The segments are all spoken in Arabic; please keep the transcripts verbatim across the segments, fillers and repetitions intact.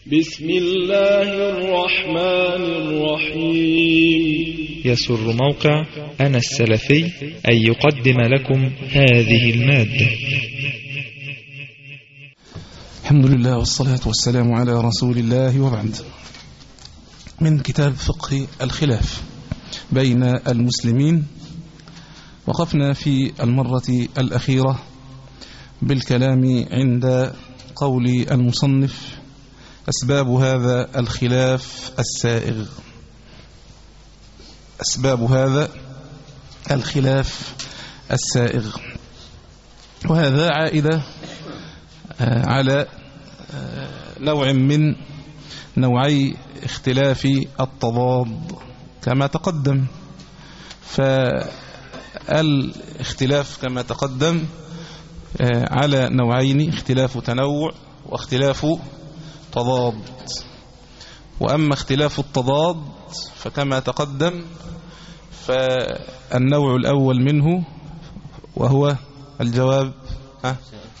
بسم الله الرحمن الرحيم. يسر موقع أنا السلفي أن يقدم لكم هذه المادة. الحمد لله والصلاة والسلام على رسول الله، وبعد. من كتاب فقه الخلاف بين المسلمين، وقفنا في المرة الأخيرة بالكلام عند قول المصنف: أسباب هذا الخلاف السائغ. أسباب هذا الخلاف السائغ، وهذا عائدة على نوع من نوعي اختلاف التضاد كما تقدم. فالاختلاف كما تقدم على نوعين: اختلاف تنوع واختلاف تضاد. وأما اختلاف التضاد فكما تقدم فالنوع الأول منه وهو الجواب ها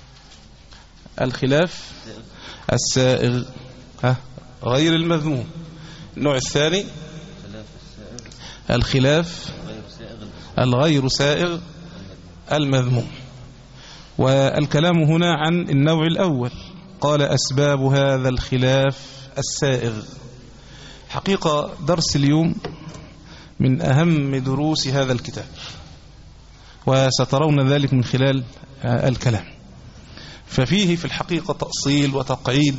الخلاف السائغ ها غير المذموم. النوع الثاني الخلاف الغير سائغ المذموم. والكلام هنا عن النوع الأول. قال: أسباب هذا الخلاف السائغ. حقيقة درس اليوم من أهم دروس هذا الكتاب، وسترون ذلك من خلال الكلام. ففيه في الحقيقة تأصيل وتقعيد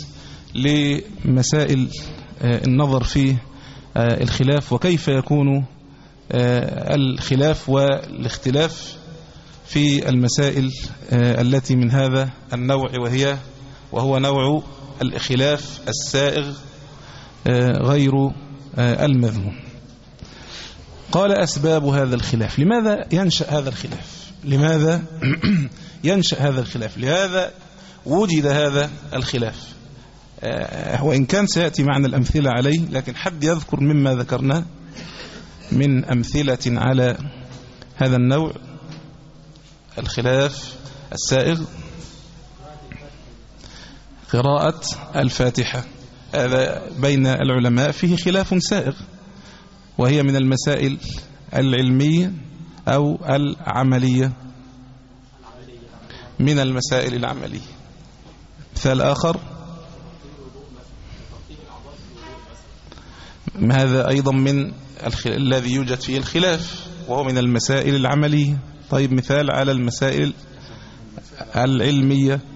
لمسائل النظر في الخلاف، وكيف يكون الخلاف والاختلاف في المسائل التي من هذا النوع، وهي وهو نوع الخلاف السائغ غير المذموم. قال: أسباب هذا الخلاف. لماذا ينشأ هذا الخلاف؟ لماذا ينشأ هذا الخلاف؟ لهذا وجد هذا الخلاف. وإن كان سيأتي معنا الأمثلة عليه، لكن حد يذكر مما ذكرنا من أمثلة على هذا النوع الخلاف السائغ؟ قراءة الفاتحة، هذا بين العلماء فيه خلاف سائغ، وهي من المسائل العلمية أو العملية؟ من المسائل العملية. مثال آخر: هذا أيضا من الذي يوجد فيه الخلاف، وهو من المسائل العملية. طيب، مثال على المسائل العلمية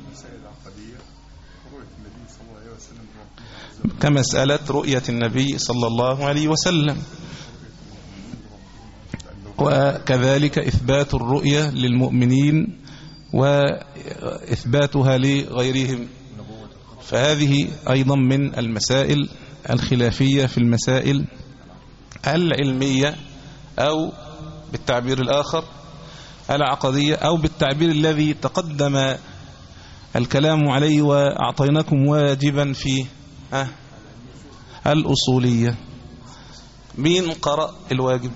كمسألة رؤية النبي صلى الله عليه وسلم، وكذلك إثبات الرؤية للمؤمنين وإثباتها لغيرهم. فهذه أيضا من المسائل الخلافية في المسائل العلمية، أو بالتعبير الآخر العقدية، أو بالتعبير الذي تقدم الكلام عليه وأعطيناكم واجبا في أه الأصولية. مين قرأ الواجب؟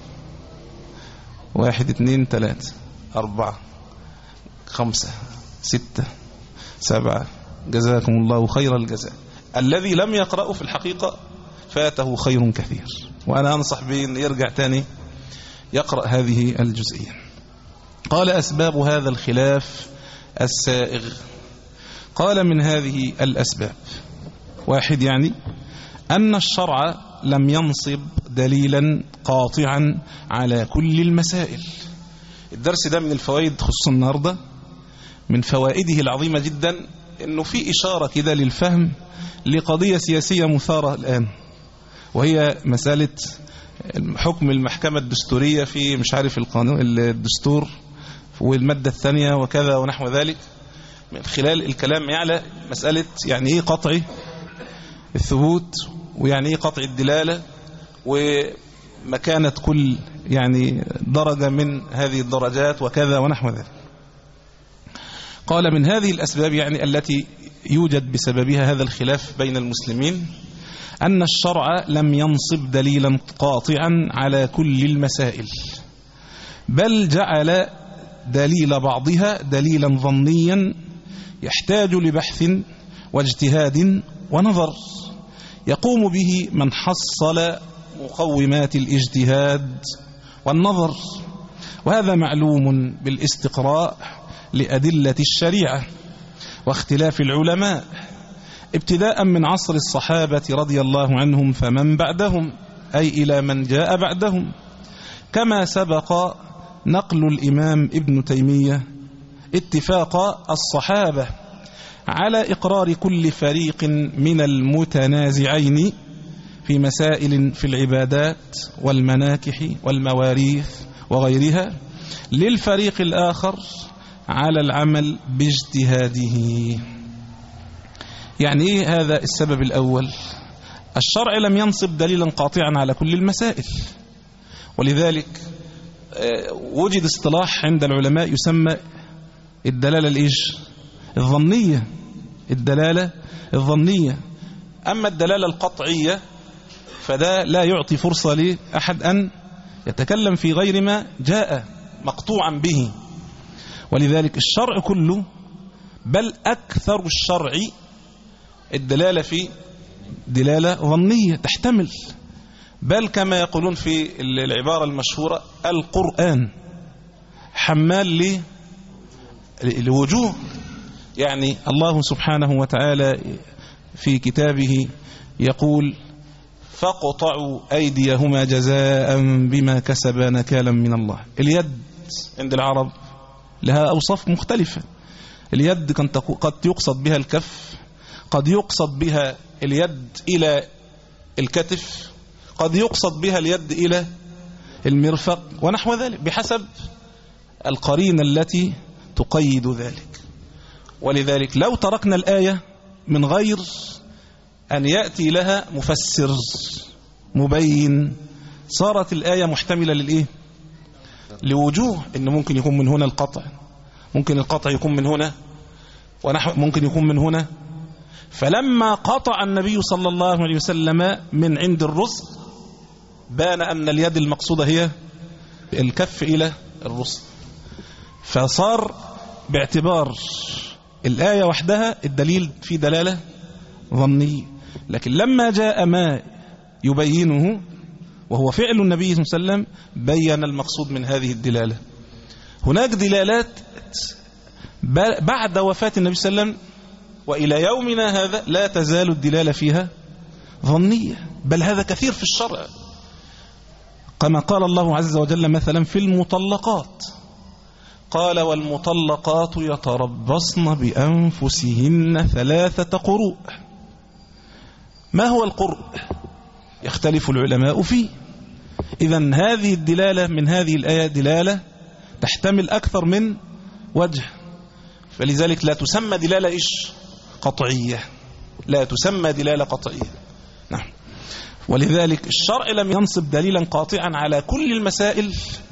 واحد اثنين ثلاثة أربعة خمسة ستة سبعة، جزاكم الله خير الجزاء. الذي لم يقرأه في الحقيقة فاته خير كثير، وأنا أنصح بأن يرجع تاني يقرأ هذه الجزئية. قال: أسباب هذا الخلاف السائغ. قال: من هذه الأسباب: واحد، يعني أن الشرع لم ينصب دليلا قاطعا على كل المسائل. الدرس ده من الفوائد، خصوصا النهاردة من فوائده العظيمة جدا، أنه في إشارة كده للفهم لقضية سياسية مثارة الآن، وهي مسألة حكم المحكمة الدستورية في مش عارف القانون الدستور والمادة الثانية وكذا ونحو ذلك، من خلال الكلام على مسألة يعني إيه قطع الثبوت، ويعني إيه قطع الدلالة، ومكانة كل يعني درجة من هذه الدرجات وكذا ونحو ذلك. قال: من هذه الأسباب، يعني التي يوجد بسببها هذا الخلاف بين المسلمين، أن الشرع لم ينصب دليلا قاطعا على كل المسائل، بل جعل دليل بعضها دليلا ظنيا يحتاج لبحث واجتهاد ونظر يقوم به من حصل مقومات الاجتهاد والنظر، وهذا معلوم بالاستقراء لأدلة الشريعة واختلاف العلماء ابتداء من عصر الصحابة رضي الله عنهم فمن بعدهم، أي إلى من جاء بعدهم، كما سبق نقل الإمام ابن تيمية اتفاق الصحابة على إقرار كل فريق من المتنازعين في مسائل في العبادات والمناكح والمواريث وغيرها للفريق الآخر على العمل باجتهاده. يعني إيه هذا السبب الأول؟ الشرع لم ينصب دليلا قاطعا على كل المسائل، ولذلك وجد اصطلاح عند العلماء يسمى الدلالة الإيش؟ الظنية. الدلالة الظنية. أما الدلالة القطعية فده لا يعطي فرصة لأحد أن يتكلم في غير ما جاء مقطوعا به، ولذلك الشرع كله بل أكثر الشرع الدلالة في دلالة ظنية تحتمل، بل كما يقولون في العبارة المشهورة القرآن حمال لوجوه. يعني الله سبحانه وتعالى في كتابه يقول فاقطعوا أيديهما جزاء بما كسبا نكالا من الله. اليد عند العرب لها أوصاف مختلفة. اليد قد يقصد بها الكف، قد يقصد بها اليد إلى الكتف، قد يقصد بها اليد إلى المرفق ونحو ذلك بحسب القرينة التي تقيد ذلك. ولذلك لو تركنا الآية من غير أن يأتي لها مفسر مبين صارت الآية محتملة للإيه؟ لوجوه، إنه ممكن يكون من هنا القطع، ممكن القطع يكون من هنا، ونحو ممكن يكون من هنا. فلما قطع النبي صلى الله عليه وسلم من عند الرسل بان أن اليد المقصودة هي الكف إلى الرسل، فصار باعتبار الآية وحدها الدليل في دلالة ظنية. لكن لما جاء ما يبينه وهو فعل النبي صلى الله عليه وسلم بين المقصود من هذه الدلالة. هناك دلالات بعد وفاة النبي صلى الله عليه وسلم وإلى يومنا هذا لا تزال الدلالة فيها ظنية، بل هذا كثير في الشرع، كما قال الله عز وجل مثلا في المطلقات قال والمطلقات يتربصن بأنفسهن ثلاثة قروء. ما هو القرء؟ يختلف العلماء فيه. إذن هذه الدلالة من هذه الآية دلالة تحتمل أكثر من وجه، فلذلك لا تسمى دلالة إيش؟ قطعية، لا تسمى دلالة قطعية. نعم. ولذلك الشرع لم ينصب دليلا قاطعا على كل المسائل،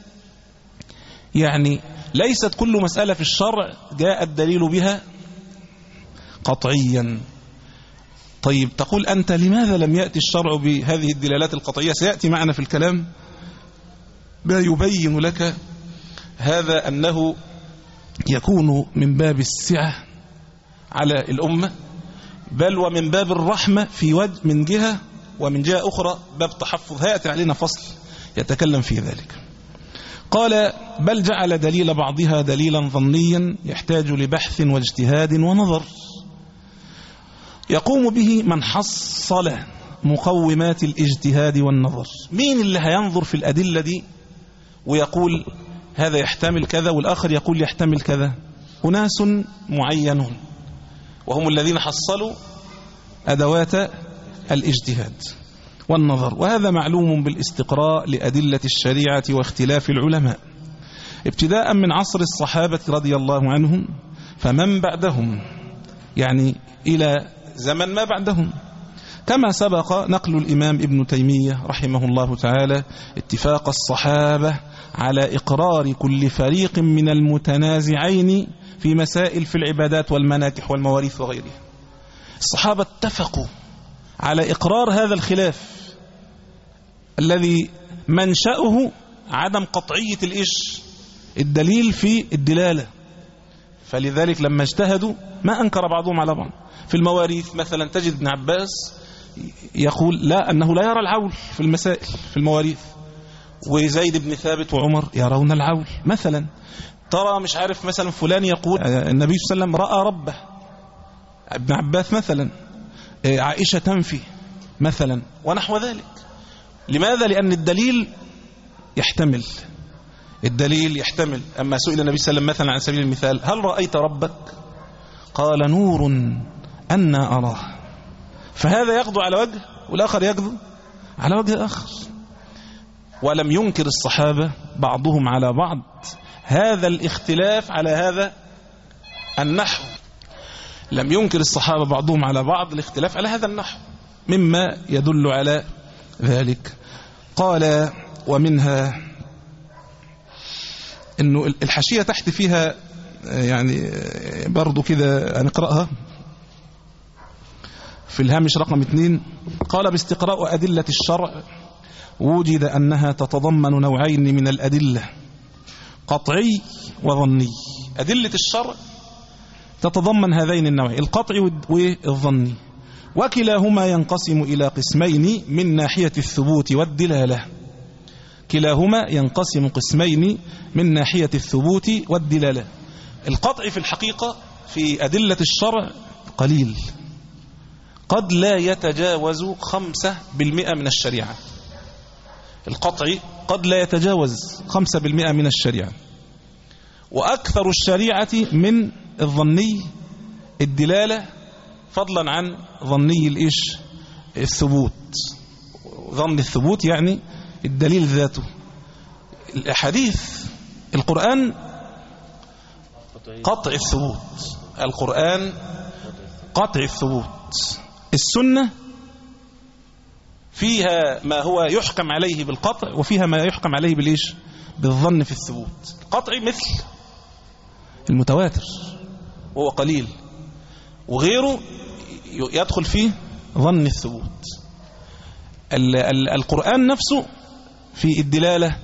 يعني ليست كل مسألة في الشرع جاء الدليل بها قطعيا. طيب تقول أنت لماذا لم يأتي الشرع بهذه الدلالات القطعية؟ سيأتي معنا في الكلام ما يبين لك هذا أنه يكون من باب السعة على الأمة، بل ومن باب الرحمة في وجه من جهة، ومن جهة أخرى باب تحفظ. هيأتي علينا فصل يتكلم في ذلك. قال بل جعل دليل بعضها دليلا ظنيا يحتاج لبحث واجتهاد ونظر يقوم به من حصل مقومات الاجتهاد والنظر. مين اللي هينظر في الأدلة دي ويقول هذا يحتمل كذا والآخر يقول يحتمل كذا؟ أناس معينون وهم الذين حصلوا أدوات الاجتهاد والنظر، وهذا معلوم بالاستقراء لأدلة الشريعة واختلاف العلماء ابتداء من عصر الصحابة رضي الله عنهم فمن بعدهم، يعني إلى زمن ما بعدهم، كما سبق نقل الإمام ابن تيمية رحمه الله تعالى اتفاق الصحابة على إقرار كل فريق من المتنازعين في مسائل في العبادات والمناكح والمواريث وغيرها. الصحابة اتفقوا على إقرار هذا الخلاف الذي منشأه عدم قطعية الإيش؟ الدليل في الدلالة. فلذلك لما اجتهدوا ما أنكر بعضهم على بعض. في المواريث مثلا تجد ابن عباس يقول لا أنه لا يرى العول في المسائل في المواريث، وزيد بن ثابت وعمر يرون العول مثلا. ترى مش عارف مثلا فلان يقول النبي صلى الله عليه وسلم رأى ربه، ابن عباس مثلا، عائشة تنفي مثلا ونحو ذلك. لماذا؟ لأن الدليل يحتمل الدليل يحتمل. أما سئل النبي صلى الله عليه وسلم مثلا على سبيل المثال هل رأيت ربك؟ قال نور أنا أراه. فهذا يغدو على وجه والآخر يغدو على وجه آخر. ولم ينكر الصحابة بعضهم على بعض هذا الاختلاف على هذا النحو. لم ينكر الصحابة بعضهم على بعض الاختلاف على هذا النحو مما يدل على ذلك. قال ومنها انه الحاشية تحت فيها يعني برضو كده هنقرأها في الهامش رقم اثنين. قال باستقراء أدلة الشرع وجد أنها تتضمن نوعين من الأدلة، قطعي وظني. أدلة الشرع تتضمن هذين النوعين، القطعي والظني، وكلاهما ينقسم إلى قسمين من ناحية الثبوت والدلالة. كلاهما ينقسم قسمين من ناحية الثبوت والدلالة. القطع في الحقيقة في أدلة الشرع قليل، قد لا يتجاوز خمسة بالمئة من الشريعة. القطع قد لا يتجاوز خمسة بالمئة من الشريعة. وأكثر الشريعة من الظني الدلالة، فضلا عن ظني الإيش الثبوت. ظن الثبوت يعني الدليل ذاته. الأحاديث القرآن قطع الثبوت، القرآن قطع الثبوت. السنة فيها ما هو يحكم عليه بالقطع وفيها ما يحكم عليه بالإيش بالظن في الثبوت. القطع مثل المتواتر وهو قليل، وغيره يدخل فيه ظن الثبوت. القرآن نفسه في الدلالة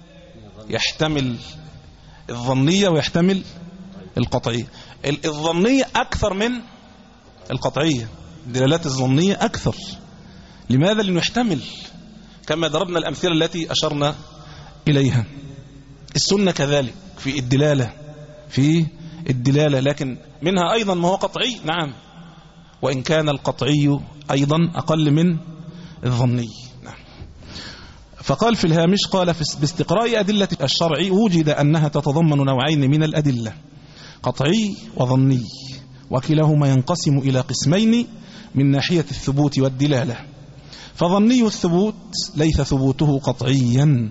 يحتمل الظنية ويحتمل القطعية. الظنية أكثر من القطعية، الدلالات الظنية أكثر. لماذا؟ لأنه يحتمل كما ضربنا الأمثلة التي أشرنا إليها. السنة كذلك في الدلالة في الدلالة لكن منها أيضا ما هو قطعي، نعم، وإن كان القطعي أيضا أقل من الظني. نعم. فقال في الهامش قال باستقراء أدلة الشرع وجد أنها تتضمن نوعين من الأدلة، قطعي وظني، وكلاهما ينقسم إلى قسمين من ناحية الثبوت والدلالة. فظني الثبوت ليس ثبوته قطعيا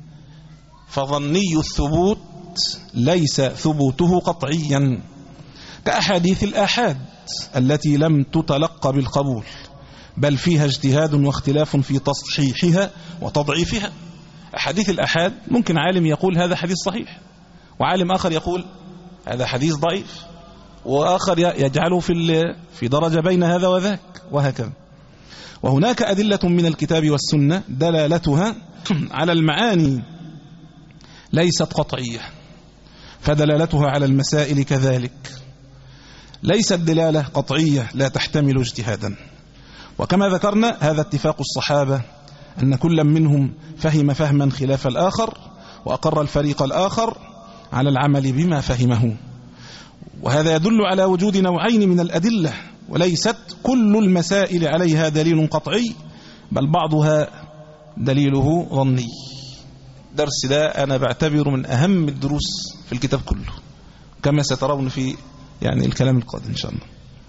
فظني الثبوت ليس ثبوته قطعيا كأحاديث الآحاد التي لم تتلقى بالقبول، بل فيها اجتهاد واختلاف في تصحيحها وتضعيفها. أحاديث الآحاد ممكن عالم يقول هذا حديث صحيح، وعالم آخر يقول هذا حديث ضعيف، وآخر يجعله في في درجة بين هذا وذاك، وهكذا. وهناك أدلة من الكتاب والسنة دلالتها على المعاني ليست قطعية، فدلالتها على المسائل كذلك ليست دلالة قطعية لا تحتمل اجتهادا. وكما ذكرنا هذا اتفاق الصحابة أن كل منهم فهم فهما خلاف الآخر، وأقر الفريق الآخر على العمل بما فهمه. وهذا يدل على وجود نوعين من الأدلة، وليست كل المسائل عليها دليل قطعي، بل بعضها دليله ظني. درس ده أنا بعتبره من أهم الدروس في الكتاب كله، كما سترون في يعني الكلام القادم إن شاء الله.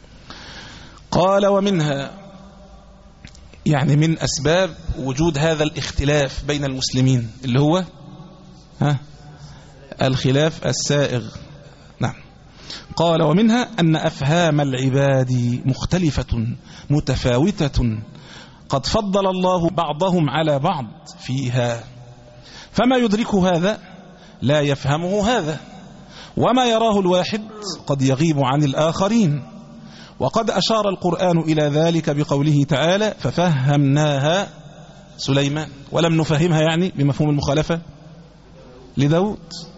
قال ومنها يعني من أسباب وجود هذا الاختلاف بين المسلمين اللي هو ها الخلاف السائغ. نعم. قال ومنها أن أفهام العباد مختلفة متفاوتة، قد فضل الله بعضهم على بعض فيها، فما يدرك هذا لا يفهمه هذا، وما يراه الواحد قد يغيب عن الآخرين. وقد أشار القرآن إلى ذلك بقوله تعالى ففهمناها سليمان ولم نفهمها، يعني بمفهوم المخالفة لداود.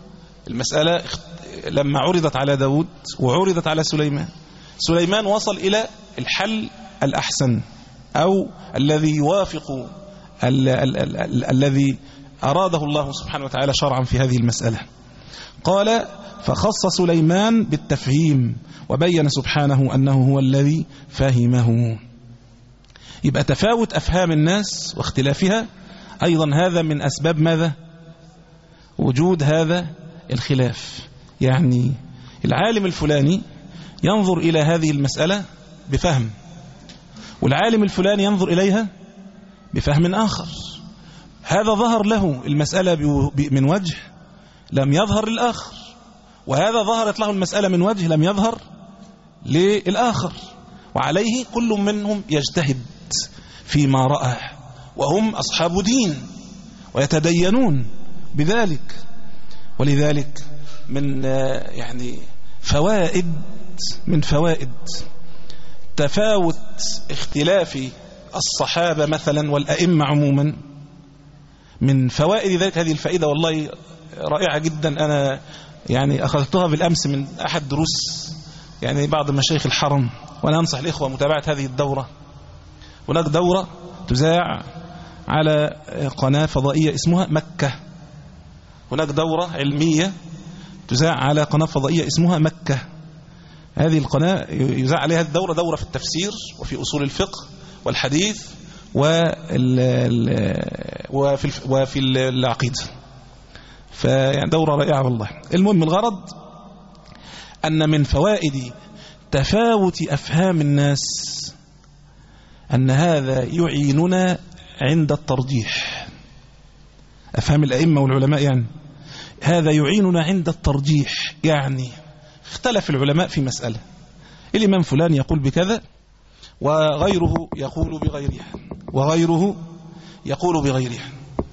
المسألة لما عرضت على داود وعرضت على سليمان، سليمان وصل إلى الحل الأحسن أو الذي يوافق ال ال ال ال الذي أراده الله سبحانه وتعالى شرعا في هذه المسألة. قال فخص سليمان بالتفهيم وبين سبحانه أنه هو الذي فهمه. يبقى تفاوت أفهام الناس واختلافها أيضا هذا من أسباب ماذا؟ وجود هذا الخلاف. يعني العالم الفلاني ينظر إلى هذه المسألة بفهم، والعالم الفلاني ينظر إليها بفهم آخر. هذا ظهر له المسألة من وجه لم يظهر للآخر، وهذا ظهرت له المسألة من وجه لم يظهر للآخر، وعليه كل منهم يجتهد فيما رأى، وهم أصحاب دين ويتدينون بذلك. ولذلك من يعني فوائد من فوائد تفاوت اختلاف الصحابة مثلا والأئمة عموما، من فوائد ذلك هذه الفائدة والله رائعة جدا، أنا يعني أخذتها بالأمس من أحد دروس يعني بعض مشايخ الحرم، وأنا أنصح الإخوة متابعة هذه الدورة. هناك دورة تذاع على قناة فضائية اسمها مكة، هناك دورة علمية تذاع على قناة فضائية اسمها مكة. هذه القناة يذاع عليها الدورة دورة في التفسير وفي أصول الفقه والحديث وفي وفي العقيدة، فيعني دورة رائعة والله. المهم الغرض أن من فوائد تفاوت أفهام الناس أن هذا يعيننا عند الترجيح. أفهام الأئمة والعلماء يعني هذا يعيننا عند الترجيح. يعني اختلف العلماء في مسألة، الإمام فلان يقول بكذا وغيره يقول بغيرها وغيره يقول بغيرها.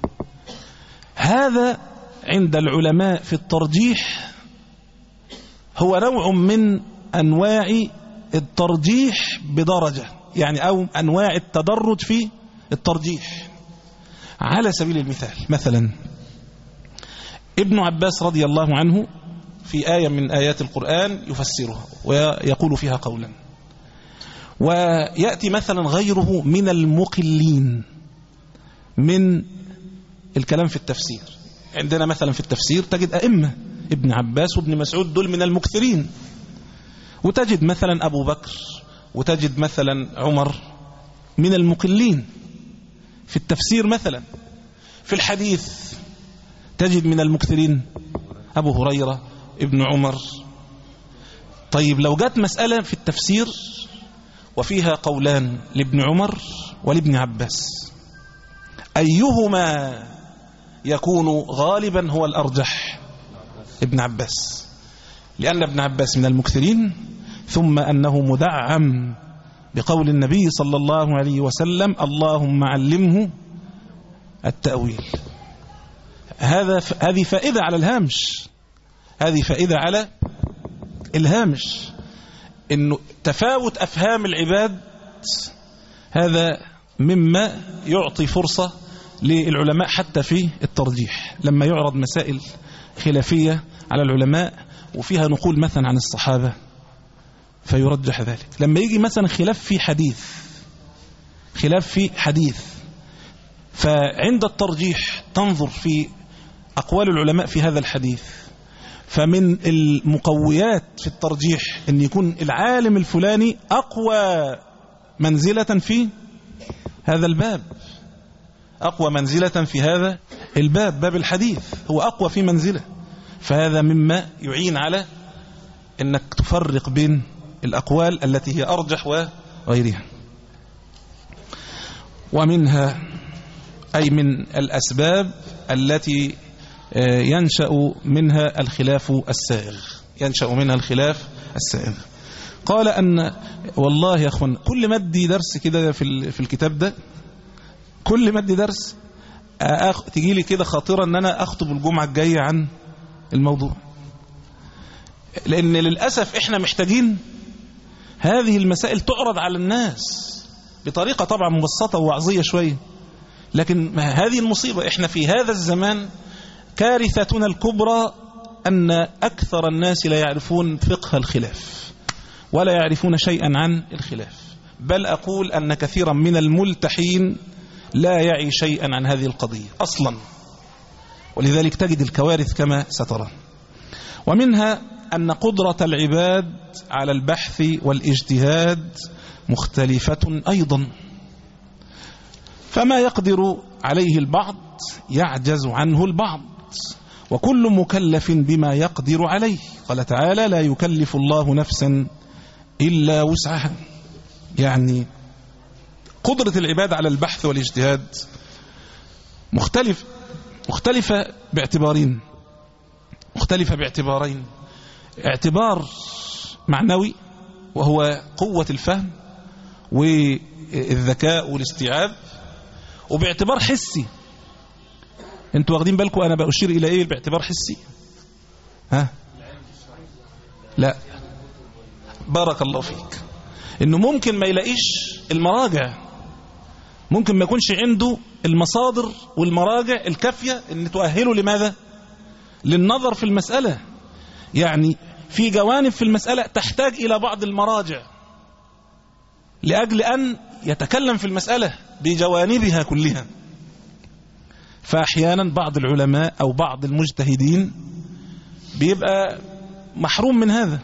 هذا عند العلماء في الترجيح هو نوع من أنواع الترجيح بدرجة، يعني أو أنواع التدرج في الترجيح. على سبيل المثال مثلا ابن عباس رضي الله عنه في آية من آيات القرآن يفسرها ويقول فيها قولا، ويأتي مثلا غيره من المقلين من الكلام في التفسير. عندنا مثلا في التفسير تجد أئمة ابن عباس وابن مسعود دول من المكثرين، وتجد مثلا أبو بكر وتجد مثلا عمر من المقلين في التفسير. مثلا في الحديث تجد من المكثرين أبو هريرة ابن عمر. طيب لو جت مسألة في التفسير وفيها قولان لابن عمر ولابن عباس، أيهما يكون غالبا هو الأرجح؟ ابن عباس، لأن ابن عباس من المكثرين، ثم أنه مدعم بقول النبي صلى الله عليه وسلم اللهم علمه التأويل. هذا هذه فائدة على الهامش، هذه فائدة على الهامش، إنه تفاوت أفهام العباد هذا مما يعطي فرصة للعلماء حتى في الترجيح. لما يعرض مسائل خلافية على العلماء وفيها نقول مثلا عن الصحابة فيرجح ذلك. لما يجي مثلا خلاف في حديث خلاف في حديث فعند الترجيح تنظر في أقوال العلماء في هذا الحديث. فمن المقويات في الترجيح أن يكون العالم الفلاني أقوى منزلة في هذا الباب، أقوى منزلة في هذا الباب، باب الحديث هو أقوى في منزلة. فهذا مما يعين على أنك تفرق بين الأقوال التي هي أرجح وغيرها. ومنها أي من الأسباب التي ينشأ منها الخلاف السائغ ينشأ منها الخلاف السائغ. قال أن والله يا أخوان كل ما ادي درس كده في في الكتاب ده، كل ما ادي درس تيجي لي كده خاطرة أن أنا أخطب الجمعة الجاية عن الموضوع، لأن للأسف إحنا محتاجين هذه المسائل تعرض على الناس بطريقة طبعا مبسطة ووعظية شوية. لكن هذه المصيبة، إحنا في هذا الزمان كارثتنا الكبرى أن أكثر الناس لا يعرفون فقه الخلاف ولا يعرفون شيئا عن الخلاف، بل أقول أن كثيرا من الملتحين لا يعي شيئا عن هذه القضية أصلا، ولذلك تجد الكوارث كما سترى. ومنها أن قدرة العباد على البحث والاجتهاد مختلفة أيضا، فما يقدر عليه البعض يعجز عنه البعض، وكل مكلف بما يقدر عليه. قال تعالى: لا يكلف الله نفسا إلا وسعها. يعني قدرة العباد على البحث والاجتهاد مختلف مختلفة باعتبارين مختلفة باعتبارين اعتبار معنوي وهو قوة الفهم والذكاء والاستيعاب، وباعتبار حسي. انتوا واخدين بالكم انا بأشير الى ايه باعتبار حسي؟ ها لا، بارك الله فيك. انه ممكن ما يلاقيش المراجع، ممكن ما يكونش عنده المصادر والمراجع الكافية ان تؤهله لماذا؟ للنظر في المسألة. يعني في جوانب في المسألة تحتاج الى بعض المراجع لأجل أن يتكلم في المسألة بجوانبها كلها. فأحيانا بعض العلماء أو بعض المجتهدين بيبقى محروم من هذا.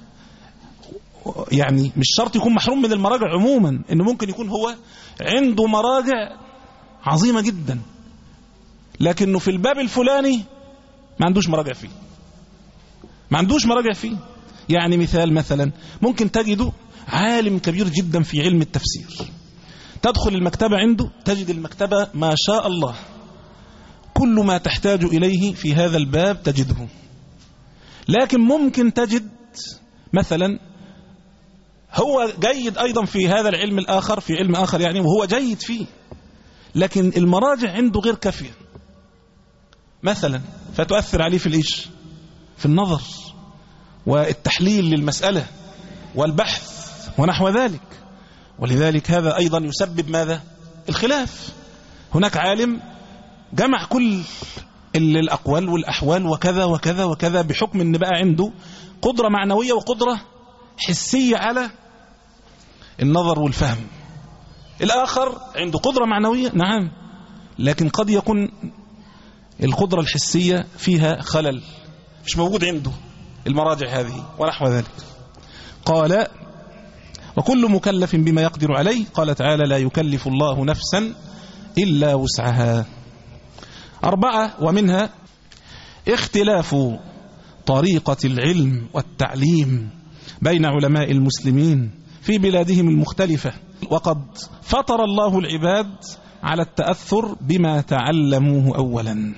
يعني مش شرط يكون محروم من المراجع عموما، إنه ممكن يكون هو عنده مراجع عظيمة جدا لكنه في الباب الفلاني ما عندوش مراجع فيه ما عندوش مراجع فيه يعني مثال مثلا ممكن تجده عالم كبير جدا في علم التفسير، تدخل المكتبة عنده تجد المكتبة ما شاء الله كل ما تحتاج إليه في هذا الباب تجده، لكن ممكن تجد مثلا هو جيد أيضا في هذا العلم الآخر، في علم آخر يعني، وهو جيد فيه، لكن المراجع عنده غير كافية مثلا، فتؤثر عليه في الإيش؟ في النظر والتحليل للمسألة والبحث ونحو ذلك. ولذلك هذا أيضا يسبب ماذا؟ الخلاف. هناك عالم جمع كل الأقوال والأحوال وكذا وكذا وكذا بحكم أن بقى عنده قدرة معنوية وقدرة حسية على النظر والفهم. الآخر عنده قدرة معنوية نعم، لكن قد يكون القدرة الحسية فيها خلل، مش موجود عنده المراجع هذه ونحو ذلك. قال: وكل مكلف بما يقدر عليه. قال تعالى: لا يكلف الله نفسا إلا وسعها. أربعة، ومنها اختلاف طريقة العلم والتعليم بين علماء المسلمين في بلادهم المختلفة، وقد فطر الله العباد على التأثر بما تعلموه أولا.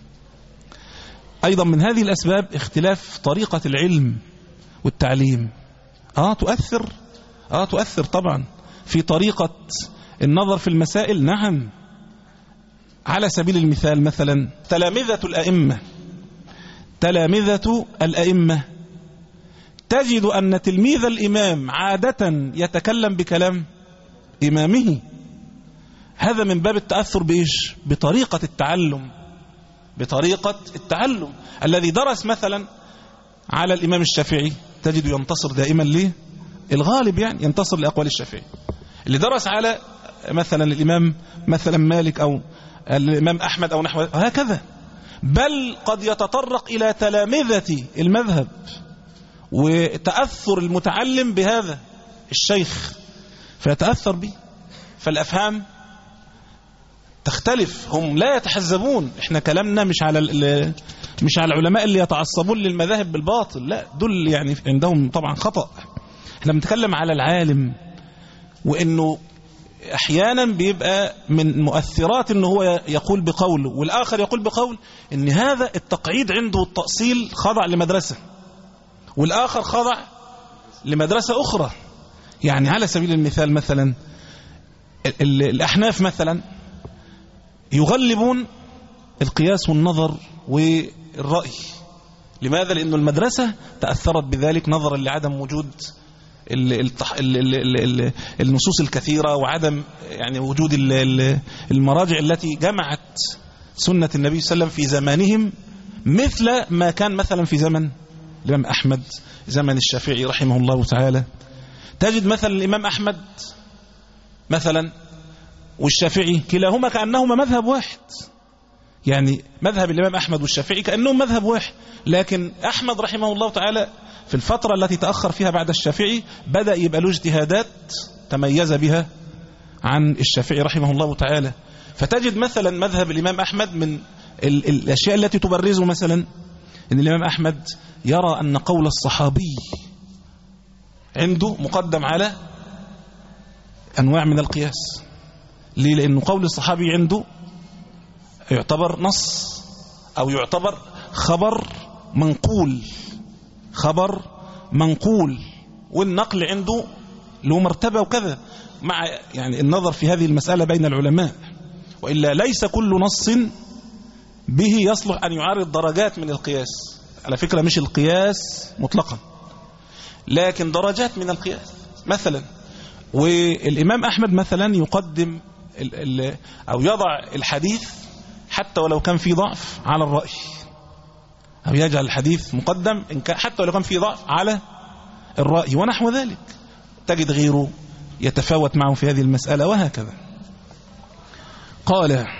أيضا من هذه الأسباب اختلاف طريقة العلم والتعليم. آه تؤثر آه تؤثر طبعا في طريقة النظر في المسائل. نعم، على سبيل المثال مثلا تلامذة الأئمة تلامذة الأئمة تجد أن تلميذ الإمام عادة يتكلم بكلام إمامه. هذا من باب التأثر بإيش؟ بطريقة التعلم بطريقة التعلم. الذي درس مثلا على الإمام الشافعي تجد ينتصر دائما ليه؟ الغالب يعني ينتصر لأقوال الشافعي. اللي درس على مثلا الإمام مثلا مالك أو الإمام أحمد أو نحو هكذا، بل قد يتطرق إلى تلامذة المذهب وتأثر المتعلم بهذا الشيخ فيتأثر به، فالأفهام تختلف. هم لا يتحزبون. احنا كلامنا مش على مش على العلماء اللي يتعصبون للمذاهب بالباطل، لا، دول يعني عندهم طبعا خطأ. احنا بنتكلم على العالم، وانه احيانا بيبقى من مؤثرات انه هو يقول بقول والاخر يقول بقول، ان هذا التقعيد عنده التأصيل خضع لمدرسة والاخر خضع لمدرسة اخرى. يعني على سبيل المثال مثلا الاحناف مثلا يغلبون القياس والنظر والرأي. لماذا؟ لأن المدرسة تأثرت بذلك نظرا لعدم وجود النصوص الكثيرة وعدم يعني وجود المراجع التي جمعت سنة النبي صلى الله عليه وسلم في زمانهم مثل ما كان مثلا في زمن الإمام أحمد، زمن الشافعي رحمه الله تعالى. تجد مثلا الإمام أحمد مثلا والشافعي كلاهما كأنهما مذهب واحد، يعني مذهب الإمام أحمد والشافعي كأنهم مذهب واحد، لكن أحمد رحمه الله تعالى في الفترة التي تأخر فيها بعد الشافعي بدأ يبقى له اجتهادات تميز بها عن الشافعي رحمه الله تعالى. فتجد مثلا مذهب الإمام أحمد من ال الأشياء التي تبرزه مثلا أن الإمام أحمد يرى أن قول الصحابي عنده مقدم على أنواع من القياس. ليه؟ لأنه قول الصحابي عنده يعتبر نص أو يعتبر خبر منقول، خبر منقول، والنقل عنده له مرتبة وكذا، مع يعني النظر في هذه المسألة بين العلماء. وإلا ليس كل نص به يصلح أن يعارض درجات من القياس. على فكرة مش القياس مطلقا، لكن درجات من القياس مثلا. والإمام أحمد مثلا يقدم ال ال أو يضع الحديث حتى ولو كان فيه ضعف على الرأي، أو يجعل الحديث مقدم إن كان حتى ولو كان فيه ضعف على الرأي ونحو ذلك. تجد غيره يتفاوت معه في هذه المسألة وهكذا. قال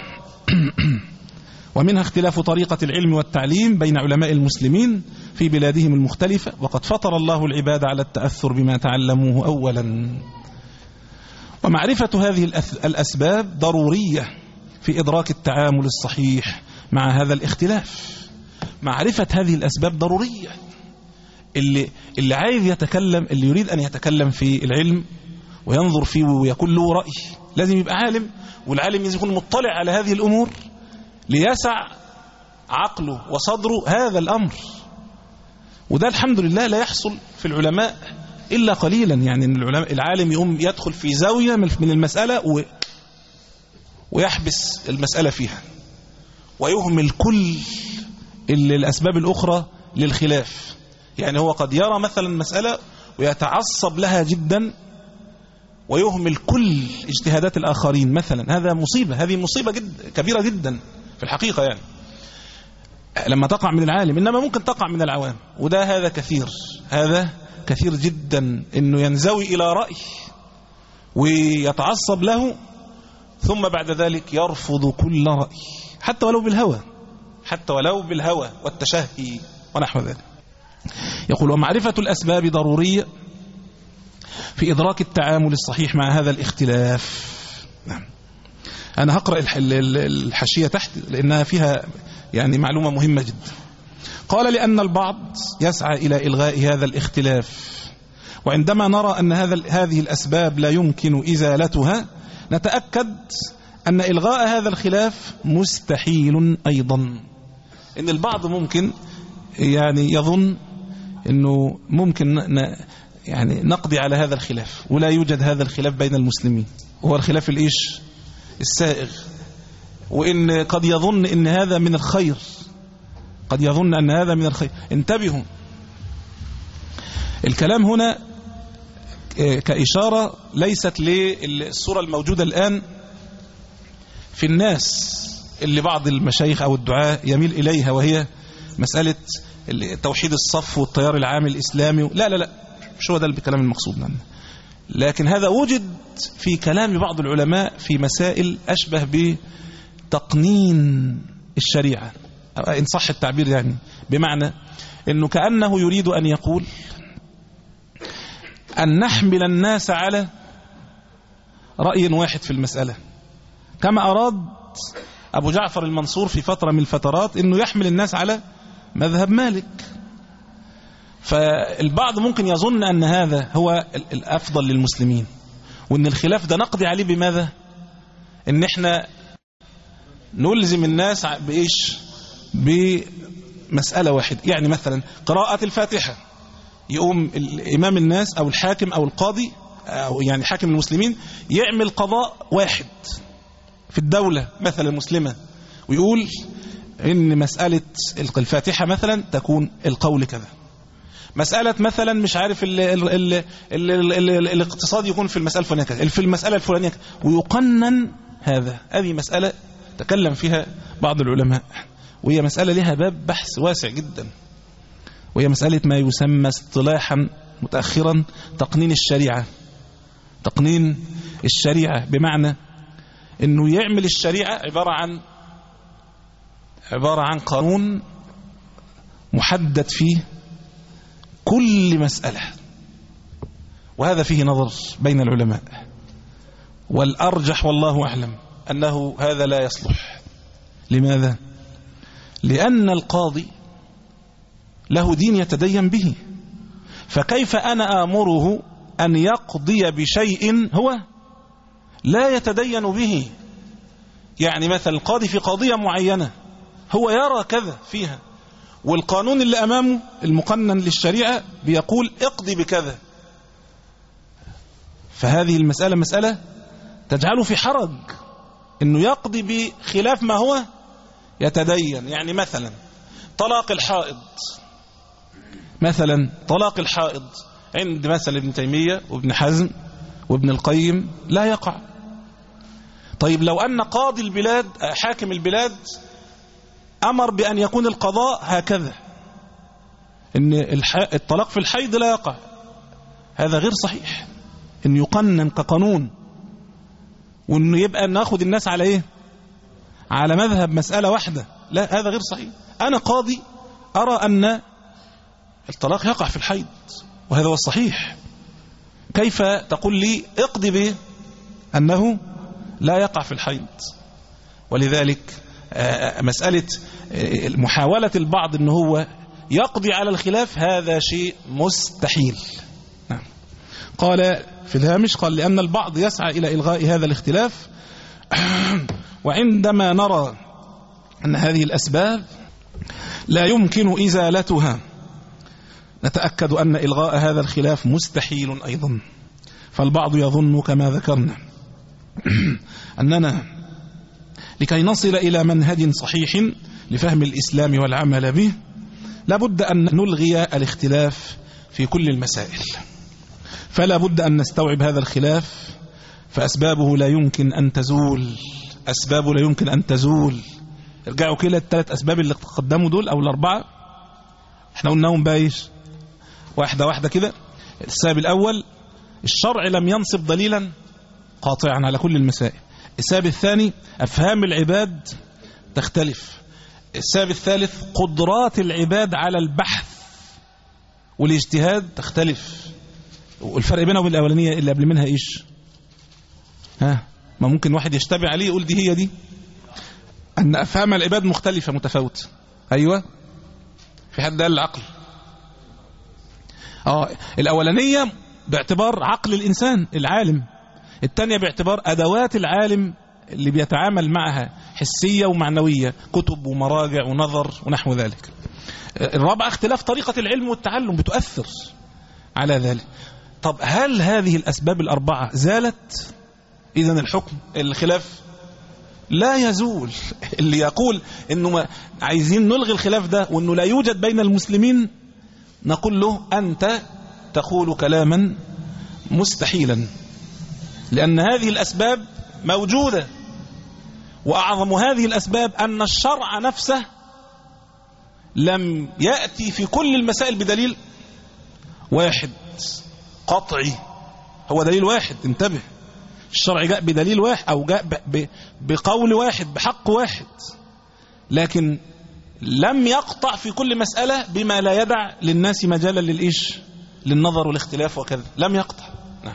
ومنها اختلاف طريقة العلم والتعليم بين علماء المسلمين في بلادهم المختلفة، وقد فطر الله العباد على التأثر بما تعلموه أولا. ومعرفة هذه الأسباب ضرورية في إدراك التعامل الصحيح مع هذا الاختلاف. معرفة هذه الأسباب ضرورية. اللي, اللي عايز يتكلم، اللي يريد أن يتكلم في العلم وينظر فيه ويكون له رأي، لازم يبقى عالم، والعالم يكون مطلع على هذه الأمور ليسع عقله وصدره هذا الأمر. وده الحمد لله لا يحصل في العلماء إلا قليلا. يعني العلماء العالم يقوم يدخل في زاوية من المسألة و ويحبس المسألة فيها ويهمل كل الأسباب الأخرى للخلاف. يعني هو قد يرى مثلا مسألة ويتعصب لها جدا ويهمل كل اجتهادات الآخرين مثلا. هذا مصيبة، هذه مصيبة جد كبيرة جدا في الحقيقة يعني لما تقع من العالم. إنما ممكن تقع من العوام، وده هذا كثير، هذا كثير جدا، إنه ينزوي إلى رأي ويتعصب له ثم بعد ذلك يرفض كل رأي حتى ولو بالهوى، حتى ولو بالهوى والتشهي ونحو ذلك. يقول ومعرفة الأسباب ضرورية في إدراك التعامل الصحيح مع هذا الاختلاف. نعم. أنا هقرأ الحاشية تحت لأنها فيها يعني معلومة مهمة جدا. قال لأن البعض يسعى إلى إلغاء هذا الاختلاف، وعندما نرى أن هذا هذه الأسباب لا يمكن إزالتها نتأكد أن إلغاء هذا الخلاف مستحيل أيضا. إن البعض ممكن يعني يظن أنه ممكن يعني نقضي على هذا الخلاف، ولا يوجد هذا الخلاف بين المسلمين، وهو الخلاف الإيش السائغ، وإن قد يظن أن هذا من الخير، قد يظن أن هذا من الخير. انتبهوا، الكلام هنا كإشارة ليست للصورة الموجودة الآن في الناس اللي بعض المشايخ أو الدعاة يميل إليها، وهي مسألة توحيد الصف والتيار العام الإسلامي. لا لا لا، مش هو ده الكلام المقصود منه. لكن هذا وجد في كلام بعض العلماء في مسائل أشبه بتقنين الشريعة، إن صح التعبير، يعني بمعنى أنه كأنه يريد أن يقول أن نحمل الناس على رأي واحد في المسألة، كما أراد أبو جعفر المنصور في فترة من الفترات أنه يحمل الناس على مذهب مالك. فالبعض ممكن يظن أن هذا هو الأفضل للمسلمين، وأن الخلاف ده نقضي عليه بماذا؟ أن احنا نلزم الناس بإيش؟ بمسألة واحد. يعني مثلا قراءة الفاتحة، يقوم الإمام الناس أو الحاكم أو القاضي أو يعني حاكم المسلمين يعمل قضاء واحد في الدولة مثلا المسلمة، ويقول إن مسألة الفاتحة مثلا تكون القول كذا، مسألة مثلا مش عارف ال ال ال ال ال ال الاقتصاد يكون في المسألة الفلانية كذا، في المسألة الفلانية كذا، ويقنن هذا. هذه مسألة تكلم فيها بعض العلماء وهي مسألة لها باب بحث واسع جدا، وهي مسألة ما يسمى اصطلاحا متأخرا تقنين الشريعة. تقنين الشريعة بمعنى انه يعمل الشريعة عبارة عن عبارة عن قانون محدد فيه كل مسألة، وهذا فيه نظر بين العلماء، والأرجح والله أعلم أنه هذا لا يصلح. لماذا؟ لأن القاضي له دين يتدين به، فكيف أنا آمره أن يقضي بشيء هو لا يتدين به؟ يعني مثلا القاضي في قضية معينة هو يرى كذا فيها، والقانون اللي أمامه المقنن للشريعة بيقول اقضي بكذا، فهذه المسألة مسألة تجعله في حرج انه يقضي بخلاف ما هو يتدين. يعني مثلا طلاق الحائض، مثلا طلاق الحائض عند مثلا ابن تيمية وابن حزم وابن القيم لا يقع. طيب لو أن قاضي البلاد حاكم البلاد أمر بأن يكون القضاء هكذا، إن الطلاق في الحيض لا يقع، هذا غير صحيح. إن يقنن كقانون، وإنه يبقى ناخد الناس على إيه؟ على مذهب مسألة واحدة، لا، هذا غير صحيح. أنا قاضي أرى أن الطلاق يقع في الحيض، وهذا هو الصحيح. كيف تقول لي اقضي به أنه لا يقع في الحيض؟ ولذلك مسألة محاولة البعض أنه هو يقضي على الخلاف هذا شيء مستحيل. نعم. قال في الهامش، قال لأن البعض يسعى إلى إلغاء هذا الاختلاف، وعندما نرى أن هذه الأسباب لا يمكن إزالتها نتأكد أن إلغاء هذا الخلاف مستحيل أيضا. فالبعض يظن كما ذكرنا أننا لكي نصل إلى منهج صحيح لفهم الإسلام والعمل به لابد أن نلغي الاختلاف في كل المسائل، فلا بد أن نستوعب هذا الخلاف، فأسبابه لا يمكن أن تزول، أسبابه لا يمكن أن تزول. ارجعوا كده الثلاث أسباب اللي تقدموا دول أو الأربعة، احنا قلناهم بايش واحدة واحدة كده. السبب الأول، الشرع لم ينصب دليلا قاطعا على كل المسائل. السبب الثاني، أفهام العباد تختلف. السبب الثالث، قدرات العباد على البحث والاجتهاد تختلف. والفرق بينه وبين الأولانية اللي قبل منها إيش؟ ها، ما ممكن واحد يشتبه عليه يقول دي هي دي، أن أفهام العباد مختلفة متفاوتة. أيوة، في حد قال العقل. آه الأولانية باعتبار عقل الإنسان العالم، الثانية باعتبار أدوات العالم اللي بيتعامل معها حسية ومعنوية، كتب ومراجع ونظر ونحو ذلك. الرابعة اختلاف طريقة العلم والتعلم بتؤثر على ذلك. طب هل هذه الأسباب الأربعة زالت؟ إذن الحكم الخلاف لا يزول. اللي يقول إنه ما عايزين نلغي الخلاف ده وإنه لا يوجد بين المسلمين نقول له أنت تقول كلاما مستحيلا، لأن هذه الأسباب موجودة، وأعظم هذه الأسباب أن الشرع نفسه لم يأتي في كل المسائل بدليل واحد قطعي، هو دليل واحد. انتبه، الشرع جاء بدليل واحد أو جاء بقول واحد بحق واحد، لكن لم يقطع في كل مسألة بما لا يدع للناس مجالا للإيش للنظر والاختلاف وكذا، لم يقطع. نعم.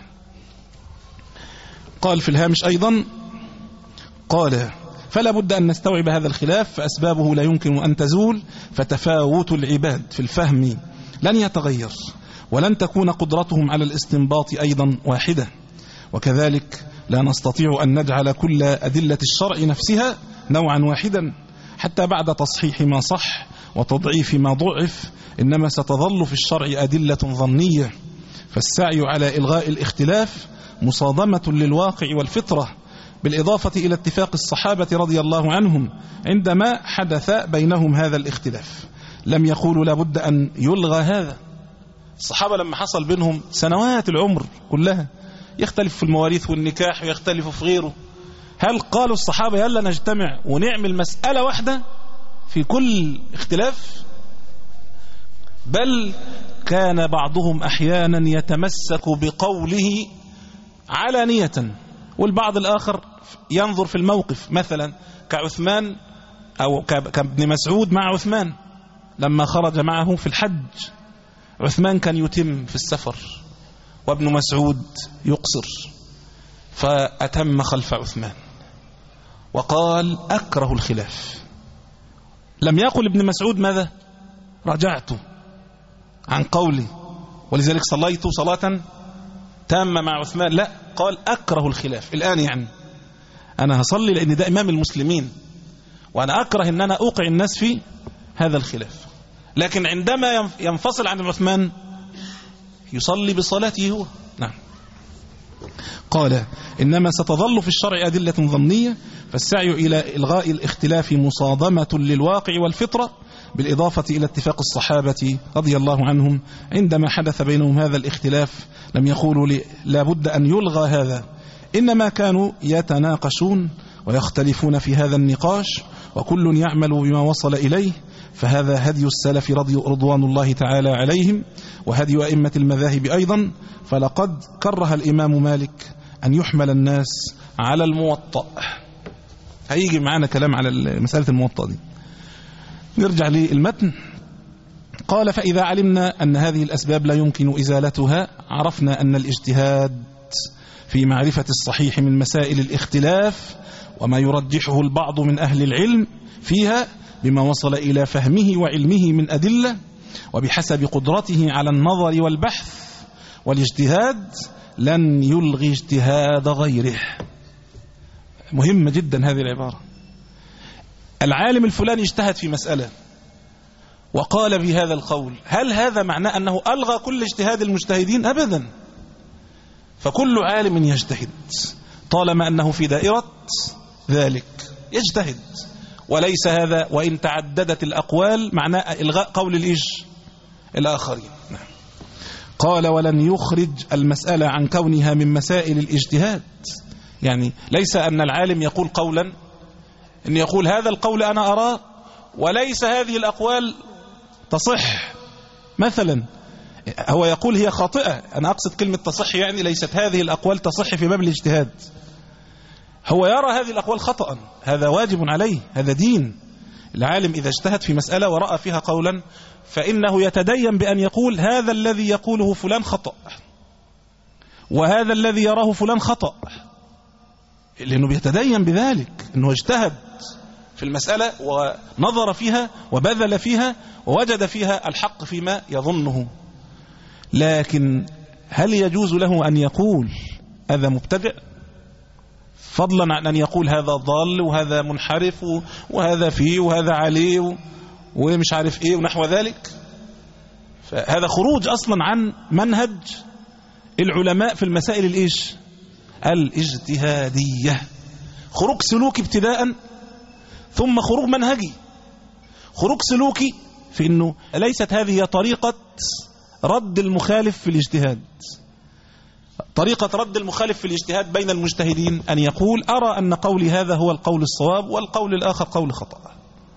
قال في الهامش أيضا، قال فلا بد أن نستوعب هذا الخلاف، فأسبابه لا يمكن أن تزول، فتفاوت العباد في الفهم لن يتغير، ولن تكون قدرتهم على الاستنباط أيضا واحدة، وكذلك لا نستطيع أن نجعل كل أدلة الشرع نفسها نوعا واحدا حتى بعد تصحيح ما صح وتضعيف ما ضعف، إنما ستظل في الشرع أدلة ظنية، فالسعي على إلغاء الاختلاف مصادمة للواقع والفطرة، بالإضافة إلى اتفاق الصحابة رضي الله عنهم عندما حدث بينهم هذا الاختلاف. لم يقولوا لابد أن يلغى هذا. الصحابة لما حصل بينهم سنوات العمر كلها يختلف في المواريث والنكاح ويختلف في غيره، هل قالوا الصحابة يلا نجتمع ونعمل مسألة واحدة؟ في كل اختلاف، بل كان بعضهم أحيانا يتمسك بقوله علانية، والبعض الآخر ينظر في الموقف، مثلا كعثمان أو كابن مسعود مع عثمان لما خرج معه في الحج. عثمان كان يتم في السفر وابن مسعود يقصر، فأتم خلف عثمان وقال أكره الخلاف. لم يقل ابن مسعود ماذا؟ رجعت عن قولي ولذلك صليت صلاة تامة مع عثمان، لا، قال أكره الخلاف. الآن يعني أنا هصلي لأن ده إمام المسلمين وأنا أكره أن أنا أوقع الناس في هذا الخلاف، لكن عندما ينفصل عن عثمان يصلي بصلاته هو. نعم. قال إنما ستظل في الشرع أدلة ظنية، فالسعي إلى إلغاء الاختلاف مصادمة للواقع والفطرة، بالإضافة إلى اتفاق الصحابة رضي الله عنهم عندما حدث بينهم هذا الاختلاف لم يقولوا لا بد أن يلغى هذا، إنما كانوا يتناقشون ويختلفون في هذا النقاش، وكل يعمل بما وصل إليه، فهذا هدي السلف رضي رضوان الله تعالى عليهم، وهدي أئمة المذاهب أيضا. فلقد كره الإمام مالك أن يحمل الناس على الموطأ. هيجي معانا كلام على مسألة الموطأ دي. نرجع للمتن. قال فإذا علمنا أن هذه الأسباب لا يمكن إزالتها، عرفنا أن الاجتهاد في معرفة الصحيح من مسائل الاختلاف وما يرجحه البعض من أهل العلم فيها بما وصل إلى فهمه وعلمه من أدلة، وبحسب قدرته على النظر والبحث والاجتهاد، لن يلغي اجتهاد غيره. مهمة جدا هذه العبارة. العالم الفلاني اجتهد في مسألة وقال بهذا القول، هل هذا معناه أنه ألغى كل اجتهاد المجتهدين؟ أبدا. فكل عالم يجتهد طالما أنه في دائرة ذلك يجتهد، وليس هذا وإن تعددت الأقوال معناه إلغاء قول الإيش الآخرين. نعم. قال ولن يخرج المسألة عن كونها من مسائل الاجتهاد، يعني ليس أن العالم يقول قولا أن يقول هذا القول أنا أراه وليس هذه الأقوال تصح، مثلا هو يقول هي خاطئة، أنا أقصد كلمة تصح يعني ليست هذه الأقوال تصح في باب الاجتهاد، هو يرى هذه الأقوال خطأ، هذا واجب عليه، هذا دين. العالم إذا اجتهد في مسألة ورأى فيها قولا فإنه يتدين بأن يقول هذا الذي يقوله فلان خطأ وهذا الذي يراه فلان خطأ، لأنه بيتدين بذلك أنه اجتهد في المسألة ونظر فيها وبذل فيها ووجد فيها الحق فيما يظنه. لكن هل يجوز له أن يقول هذا مبتدع، فضلا عن أن يقول هذا ضال وهذا منحرف وهذا فيه وهذا عليه ومش عارف ايه ونحو ذلك؟ فهذا خروج أصلا عن منهج العلماء في المسائل الايش الاجتهادية، خروج سلوكي ابتداء ثم خروج منهجي. خروج سلوكي في أنه ليست هذه طريقة رد المخالف في الاجتهاد. طريقة رد المخالف في الاجتهاد بين المجتهدين أن يقول أرى أن قولي هذا هو القول الصواب والقول الآخر قول خطأ.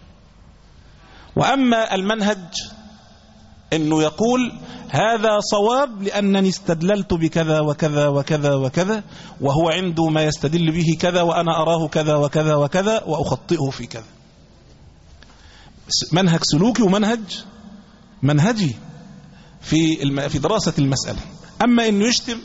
وأما المنهج أنه يقول هذا صواب لأنني استدللت بكذا وكذا وكذا وكذا وهو عنده ما يستدل به كذا وأنا أراه كذا وكذا وكذا وأخطئه في كذا. منهج سلوكي ومنهج منهجي في في دراسة المسألة. أما أنه يشتم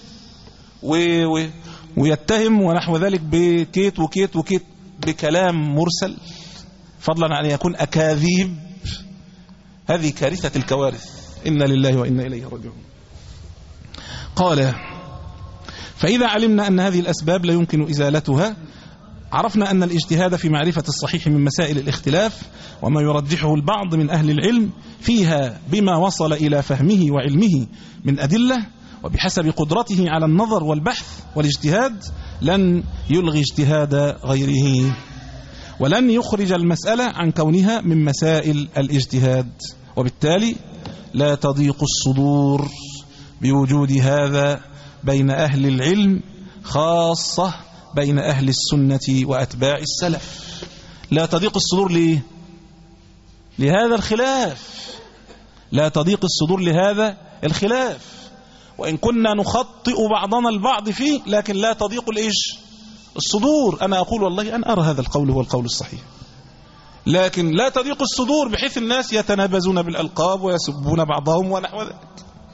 ويتهم ونحو ذلك بكيت وكيت وكيت بكلام مرسل، فضلا عن أن يكون أكاذيب، هذه كارثة الكوارث. إنا لله وإنا إليه راجعون. قال فإذا علمنا أن هذه الأسباب لا يمكن إزالتها، عرفنا أن الاجتهاد في معرفة الصحيح من مسائل الاختلاف وما يرجحه البعض من أهل العلم فيها بما وصل إلى فهمه وعلمه من أدلة، وبحسب قدرته على النظر والبحث والاجتهاد، لن يلغي اجتهاد غيره، ولن يخرج المسألة عن كونها من مسائل الاجتهاد، وبالتالي لا تضيق الصدور بوجود هذا بين أهل العلم، خاصة بين أهل السنة وأتباع السلف. لا تضيق الصدور ليه؟ لهذا الخلاف، لا تضيق الصدور لهذا الخلاف، وإن كنا نخطئ بعضنا البعض فيه لكن لا تضيق الإيش الصدور. أنا أقول والله أن أرى هذا القول هو القول الصحيح، لكن لا تضيق الصدور بحيث الناس يتنابزون بالألقاب ويسبون بعضهم ونحو ذلك،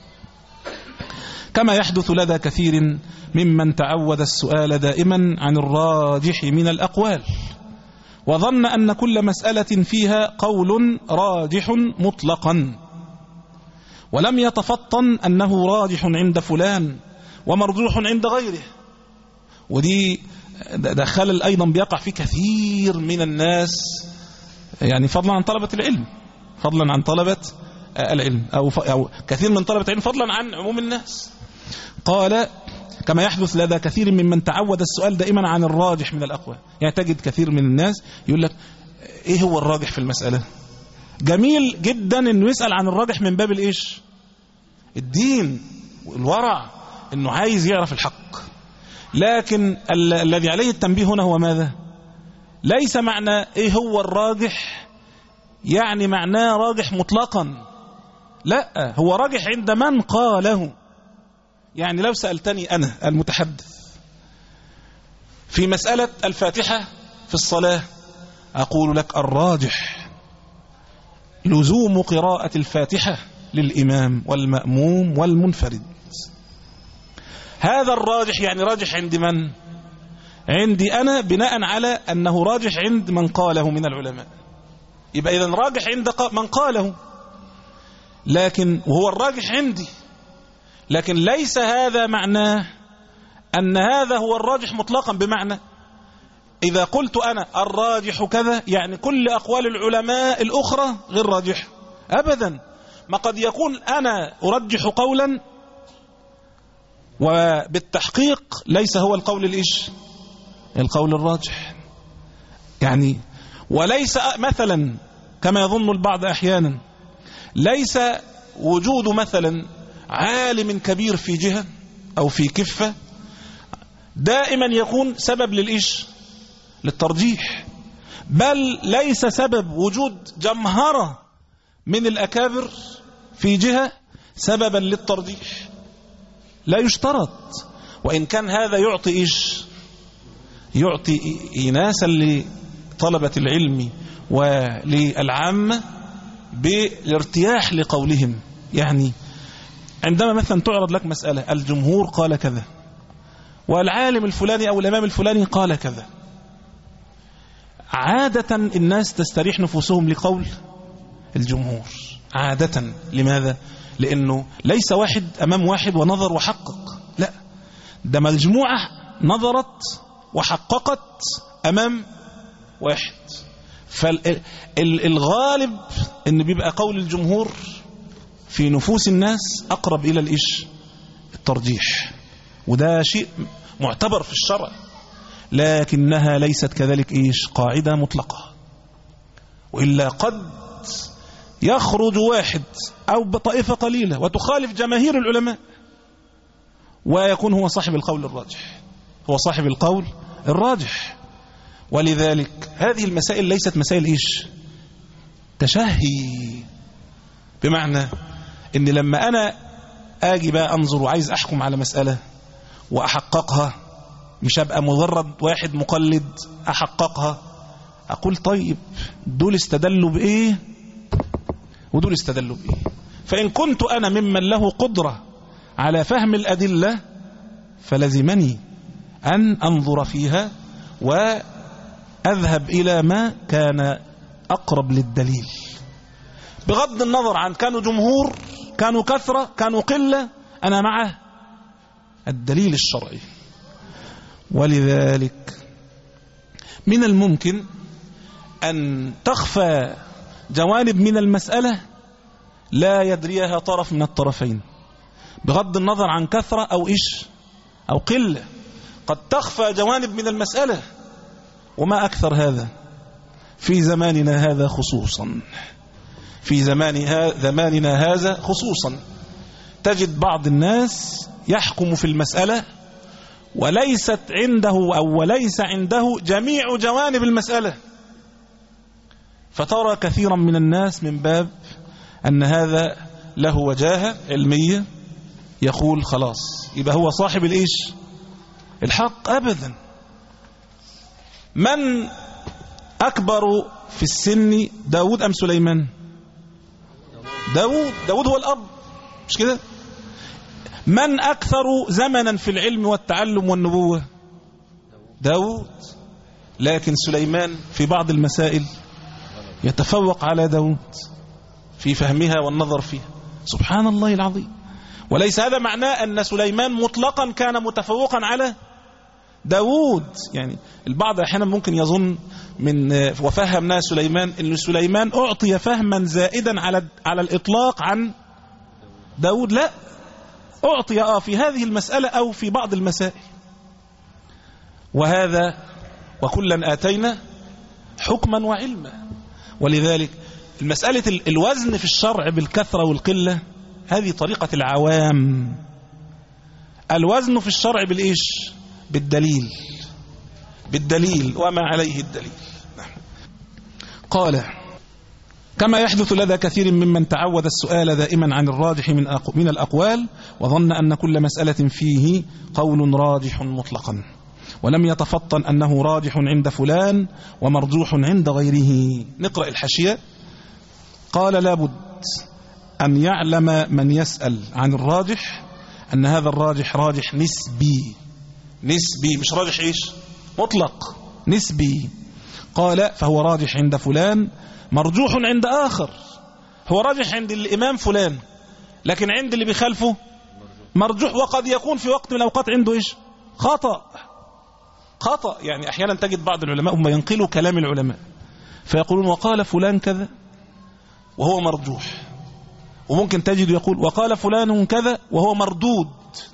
كما يحدث لدى كثير ممن تعود السؤال دائما عن الراجح من الأقوال، وظن أن كل مسألة فيها قول راجح مطلقا، ولم يتفطن أنه راجح عند فلان ومرجوح عند غيره. ودي ده خلل أيضا بيقع في كثير من الناس، يعني فضلا عن طلبة العلم، فضلا عن طلبة العلم أو, أو كثير من طلبة العلم فضلا عن عموم الناس. قال كما يحدث لدى كثير ممن تعود السؤال دائما عن الراجح من الأقوال. يعني تجد كثير من الناس يقول لك إيه هو الراجح في المسألة؟ جميل جدا إنه يسأل عن الراجح من باب الإيش؟ الدين والورع، إنه عايز يعرف الحق. لكن ال الذي عليه التنبيه هنا هو ماذا؟ ليس معنى إيه هو الراجح يعني معناه راجح مطلقا، لا، هو راجح عند من قاله. يعني لو سألتني أنا المتحدث في مسألة الفاتحة في الصلاة أقول لك الراجح لزوم قراءة الفاتحة للإمام والمأموم والمنفرد. هذا الراجح يعني راجح عند من؟ عندي أنا بناء على أنه راجح عند من قاله من العلماء. يبقى إذن راجح عند من قاله، لكن وهو الراجح عندي، لكن ليس هذا معناه أن هذا هو الراجح مطلقا. بمعنى إذا قلت أنا الراجح كذا يعني كل أقوال العلماء الأخرى غير راجح أبدا. ما قد يكون أنا أرجح قولا وبالتحقيق ليس هو القول الإيش القول الراجح. يعني وليس مثلا كما يظن البعض أحيانا ليس وجود مثلا عالم كبير في جهة أو في كفة دائما يكون سبب للإيش للترجيح، بل ليس سبب وجود جمهرة من الأكابر في جهة سببا للترجيح، لا يشترط. وإن كان هذا يعطي إيش يعطي إناسا لطلبة العلم وللعامة بالارتياح لقولهم. يعني عندما مثلا تعرض لك مسألة الجمهور قال كذا والعالم الفلاني أو الإمام الفلاني قال كذا، عادة الناس تستريح نفوسهم لقول الجمهور عادة. لماذا؟ لأنه ليس واحد أمام واحد ونظر وحقق، لا، ده مجموعة نظرت وحققت أمام واحد. فالغالب أن بيبقى قول الجمهور في نفوس الناس أقرب إلى الإيش الترجيح، وده شيء معتبر في الشرع، لكنها ليست كذلك إيش قاعدة مطلقة. وإلا قد يخرج واحد أو بطائفة قليلة وتخالف جماهير العلماء ويكون هو صاحب القول الراجح، هو صاحب القول الراجح. ولذلك هذه المسائل ليست مسائل إيش تشهي، بمعنى إن لما أنا آجي بقى أنظر وعايز أحكم على مسألة وأحققها، مش هبقى مجرد واحد مقلد أحققها، أقول طيب دول استدلوا بإيه ودول استدلوا بإيه. فإن كنت أنا ممن له قدرة على فهم الأدلة فلزمني أن أنظر فيها وأذهب إلى ما كان أقرب للدليل، بغض النظر عن كانوا جمهور كانوا كثرة كانوا قلة، أنا مع الدليل الشرعي. ولذلك من الممكن أن تخفى جوانب من المسألة لا يدريها طرف من الطرفين، بغض النظر عن كثرة أو إيش أو قلة. قد تخفى جوانب من المسألة، وما أكثر هذا في زماننا هذا خصوصا، في زماننا هذا خصوصا تجد بعض الناس يحكم في المسألة وليست عنده أو وليس عنده جميع جوانب المسألة. فترى كثيرا من الناس من باب أن هذا له وجاهة علمية يقول خلاص يبقى هو صاحب الإيش الحق. أبدا. من أكبر في السن داود أم سليمان؟ داود. داود هو الأب مش كده؟ من أكثر زمنا في العلم والتعلم والنبوة؟ داود. لكن سليمان في بعض المسائل يتفوق على داود في فهمها والنظر فيها. سبحان الله العظيم. وليس هذا معناه أن سليمان مطلقا كان متفوقا على داود. يعني البعض أحيانا ممكن يظن من وفهمنا سليمان أن سليمان أعطي فهما زائدا على على الإطلاق عن داود. لا، أعطي آه في هذه المسألة أو في بعض المسائل. وهذا وكلا آتينا حكما وعلما. ولذلك المسألة الوزن في الشرع بالكثرة والقلة هذه طريقة العوام. الوزن في الشرع بالإيش؟ بالدليل. بالدليل وما عليه الدليل. قال كما يحدث لدى كثير ممن تعود السؤال دائما عن الراجح من من الأقوال وظن أن كل مسألة فيه قول راجح مطلقا ولم يتفطن أنه راجح عند فلان ومرجوح عند غيره. نقرأ الحاشية. قال لابد أن يعلم من يسأل عن الراجح أن هذا الراجح راجح نسبي. نسبي مش راجح إيش مطلق، نسبي. قال فهو راجح عند فلان مرجوح عند آخر. هو راجح عند الإمام فلان لكن عند اللي بيخالفه مرجوح. وقد يكون في وقت من الأوقات عنده إيش خطأ. خطأ يعني أحيانا تجد بعض العلماء هم ينقلوا كلام العلماء فيقولون وقال فلان كذا وهو مرجوح. وممكن تجد يقول وقال فلان كذا وهو مردود.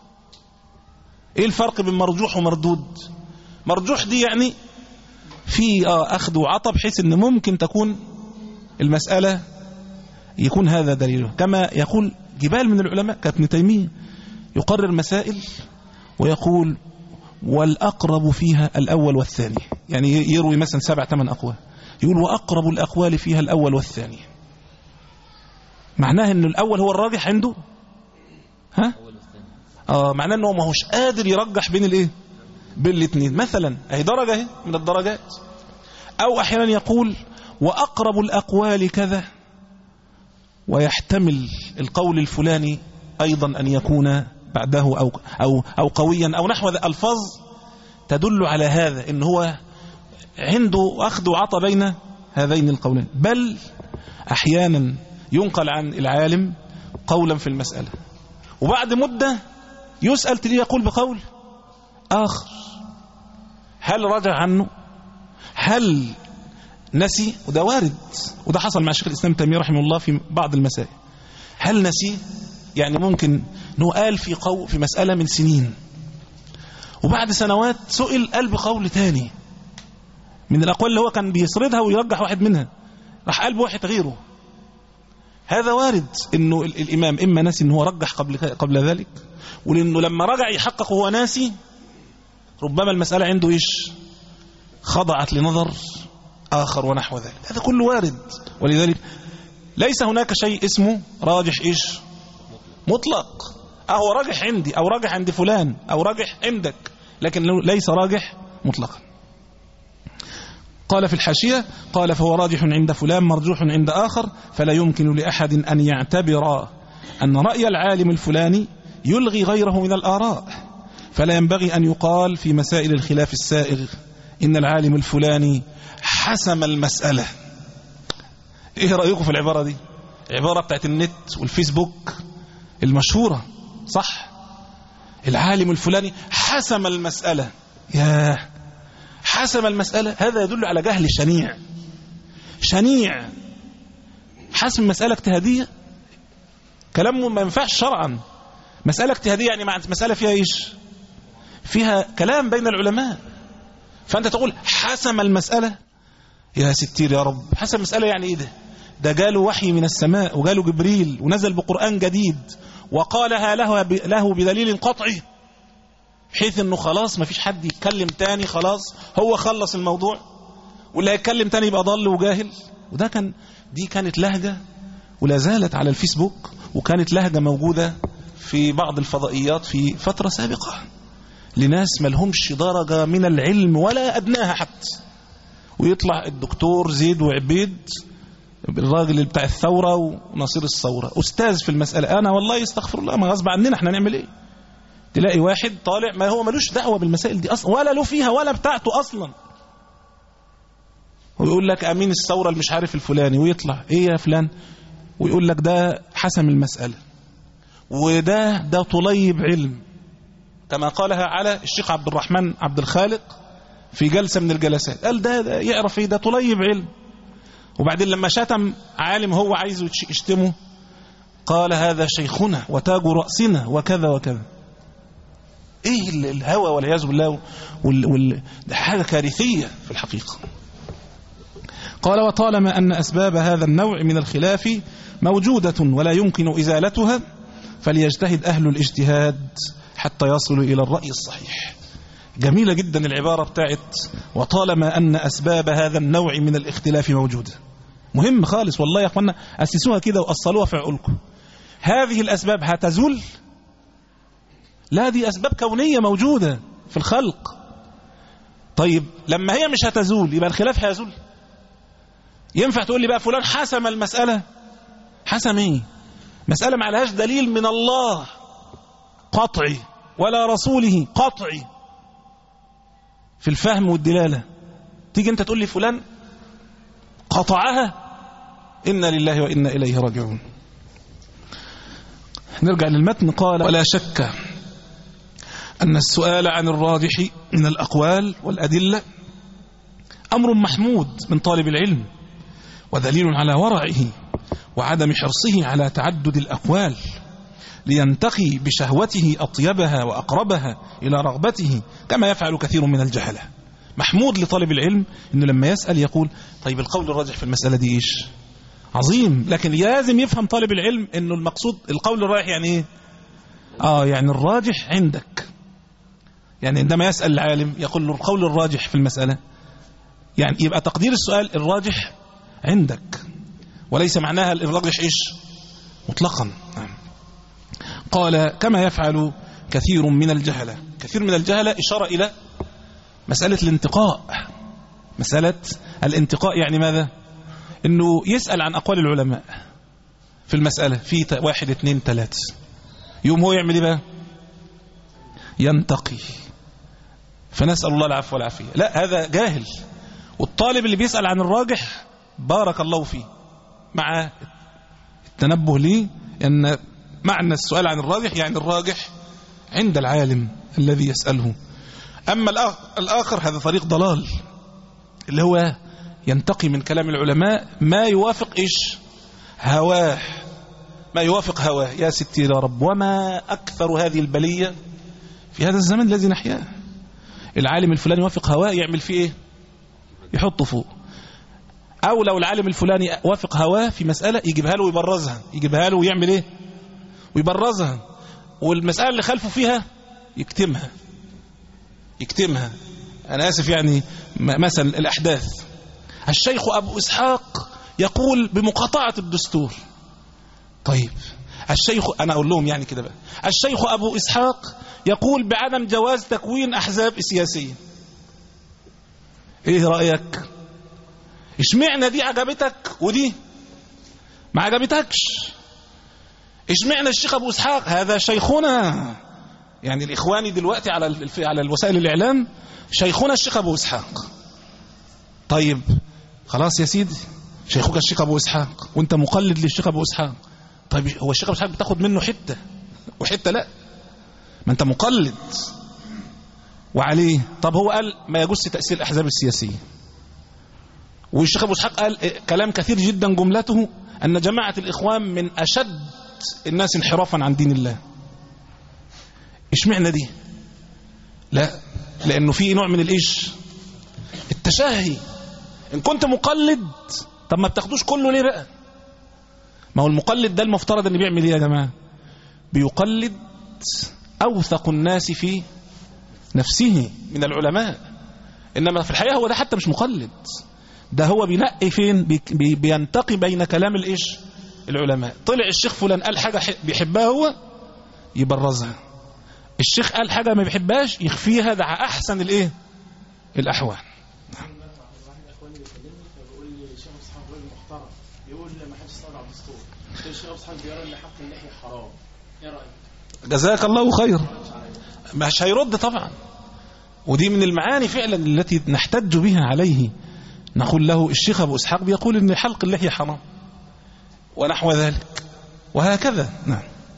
ايه الفرق بين مرجوح ومردود؟ مرجوح دي يعني في آه أخذ وعطى بحيث ان ممكن تكون المسألة يكون هذا دليله. كما يقول جبال من العلماء كابن تيمية يقرر مسائل ويقول والأقرب فيها الأول والثاني. يعني يروي مثلا سبع ثمان أقوال يقول وأقرب الأقوال فيها الأول والثاني. معناه أن الأول هو الراجح عنده. ها؟ آه معناه أنه ما هوش قادر يرجح بين الإيه؟ بين الاثنين. مثلا أي درجة هي من الدرجات. أو أحيانا يقول وأقرب الأقوال كذا ويحتمل القول الفلاني أيضا أن يكون بعده أو, أو, أو قويا أو نحو ألفاظ تدل على هذا إن هو عنده أخذ وعطى بين هذين القولين. بل أحيانا ينقل عن العالم قولا في المسألة وبعد مدة يسأل تليه يقول بقول آخر. هل رجع عنه؟ هل نسي؟ وده وارد. وده حصل مع شيخ الإسلام تيمية رحمه الله في بعض المسائل. هل نسي؟ يعني ممكن انه قال في قول في مسألة من سنين وبعد سنوات سئل قال بقول تاني من الأقوال اللي هو كان بيسردها ويرجح واحد منها راح قال بواحد غيره. هذا وارد انه الإمام إما ناسي انه رجح قبل قبل ذلك ولأنه لما رجع يحقق وهو ناسي ربما المسألة عنده إيش خضعت لنظر آخر ونحو ذلك. هذا كله وارد. ولذلك ليس هناك شيء اسمه راجح إيش مطلق. أهو راجح عندي أو راجح عند فلان أو راجح عندك لكن ليس راجح مطلقا. قال في الحاشية قال فهو راجح عند فلان مرجوح عند آخر فلا يمكن لأحد أن يعتبر أن رأي العالم الفلاني يلغي غيره من الآراء. فلا ينبغي أن يقال في مسائل الخلاف السائغ إن العالم الفلاني حسم المسألة. إيه رأيكم في العبارة دي؟ عبارة بتاعت النت والفيسبوك المشهورة صح؟ العالم الفلاني حسم المسألة. يا حسم المسألة هذا يدل على جهل شنيع. شنيع. حسم مسألة اجتهادية كلامه ما ينفعش شرعا. مسألة اجتهادية يعني مع مسألة فيها إيش فيها كلام بين العلماء فأنت تقول حسم المسألة. يا ستير يا رب. حسم المسألة يعني إيه ده؟ ده جاله وحي من السماء وجاله جبريل ونزل بقرآن جديد وقالها له, له بدليل قطعي بحيث انه خلاص ما فيش حد يتكلم تاني. خلاص هو خلص الموضوع واللي هيتكلم تاني يبقى ضل وجاهل وده كان دي كانت لهجة ولا زالت على الفيسبوك، وكانت لهجة موجودة في بعض الفضائيات في فترة سابقة لناس ملهمش درجة من العلم ولا أدناها حتى، ويطلع الدكتور زيد وعبيد الراجل بتاع الثورة ونصير الثورة أستاذ في المسألة. أنا والله يستغفر الله ما غصب عننا احنا نعمل ايه؟ تلاقي واحد طالع ما هو ملوش دعوة بالمسائل دي أصلا ولا له فيها ولا بتاعته أصلا، ويقول لك أمين الثورة المش عارف الفلاني، ويطلع ايه يا فلان ويقول لك ده حسم المسألة وده ده طليب علم، كما قالها على الشيخ عبد الرحمن عبد الخالق في جلسة من الجلسات، قال ده, ده يعرف ايه، ده طليب علم. وبعدين لما شتم عالم هو عايزه يشتمه قال هذا شيخنا وتاج رأسنا وكذا وكذا. ايه الهوى والعياذ بالله وال... وال... ده حاجة كارثية في الحقيقة. قال وطالما أن أسباب هذا النوع من الخلاف موجودة ولا يمكن إزالتها فليجتهد أهل الاجتهاد حتى يصلوا إلى الرأي الصحيح. جميلة جدا العبارة بتاعت وطالما أن أسباب هذا النوع من الاختلاف موجودة، مهم خالص والله يا أخوانا، أسسوها كده وأصلوها في عقولكم. هذه الأسباب هتزول؟ لا، دي أسباب كونية موجودة في الخلق. طيب لما هي مش هتزول يبقى الخلاف هيزول؟ ينفع تقول لي بقى فلان حسم المسألة؟ حسم ايه؟ مسألة ما عليهاش دليل من الله قطعي ولا رسوله قطعي في الفهم والدلالة، تيجي انت تقول لي فلان قطعها؟ إنا لله وإنا إليه راجعون. نرجع للمتن. قال ولا شك أن السؤال عن الراجح من الأقوال والأدلة أمر محمود من طالب العلم، ودليل على ورعه وعدم حرصه على تعدد الأقوال لينتقي بشهوته أطيبها وأقربها إلى رغبته كما يفعل كثير من الجهلة. محمود لطالب العلم إنه لما يسأل يقول طيب القول الراجح في المسألة دي إيش؟ عظيم، لكن لازم يفهم طالب العلم إنه المقصود القول الراجح يعني إيه؟ آه يعني الراجح عندك، يعني عندما يسأل العالم يقول له القول الراجح في المسألة، يعني يبقى تقدير السؤال الراجح عندك وليس معناها الراجح إيش مطلقا. قال كما يفعل كثير من الجهلة. كثير من الجهلة إشارة إلى مسألة الانتقاء. مسألة الانتقاء يعني ماذا؟ إنه يسأل عن أقوال العلماء في المسألة في واحد اثنين ثلاثة، يوم هو يعمل إيه بقى؟ ينتقي. فنسأل الله العفو والعافية. لا، هذا جاهل. والطالب اللي بيسأل عن الراجح بارك الله فيه، مع التنبه لي أن معنى السؤال عن الراجح يعني الراجح عند العالم الذي يسأله. أما الآخر هذا طريق ضلال، اللي هو ينتقي من كلام العلماء ما يوافق إيش هواه، ما يوافق هواه. يا ستي يا رب، وما أكثر هذه البلية في هذا الزمن الذي نحياه. العالم الفلاني يوافق هواه يعمل فيه إيه؟ يحطه فوق. أو لو العالم الفلاني وافق هواه في مسألة يجيبها له ويبرزها، يجيبها له ويعمل إيه؟ ويبرزها. والمسألة اللي خلفه فيها يكتمها يكتمها أنا آسف يعني. مثلا الأحداث، الشيخ أبو إسحاق يقول بمقاطعة الدستور. طيب الشيخ، أنا أقول لهم يعني كده بقى، الشيخ أبو إسحاق يقول بعدم جواز تكوين أحزاب سياسية. إيه رأيك؟ اشمعنى دي عجبتك ودي ما عجبتكش؟ اشمعنى الشيخ أبو إسحاق هذا شيخنا، يعني الإخواني دلوقتي على على الوسائل الإعلام شيخنا الشيخ أبو إسحاق. طيب خلاص يا سيدي، شيخك الشيخ أبو إسحاق وانت مقلد للشيخ أبو إسحاق. طيب هو الشيخ أبو إسحاق بتاخد منه حتة وحتة لا، ما انت مقلد وعليه. طب هو قال ما يجوز تأثير الأحزاب السياسية، والشيخ أبو إسحاق قال كلام كثير جدا جملته أن جماعة الإخوان من أشد الناس انحرافا عن دين الله. اشمعنى دي؟ لا، لأنه في نوع من الإيش التشهي. إن كنت مقلد طب ما بتاخدوش كله ليه بقى؟ ما هو المقلد ده المفترض أن بيعمل إيه يا جماعة؟ بيقلد أوثق الناس في نفسه من العلماء. إنما في الحقيقة هو ده حتى مش مقلد، ده هو بينقي فين، بي بينتقي بين كلام الإيش العلماء. طلع الشيخ فلان قال حاجة بيحبها هو يبرزها، الشيخ قال حاجة ما بيحبهاش يخفيها، ده أحسن الإيه الأحوال. جزاك الله خير. مش هيرد طبعا، ودي من المعاني فعلا التي نحتج بها عليه. نقول له الشيخ أبو إسحاق بيقول إن حلق اللحية حرام ونحو ذلك وهكذا. نعم.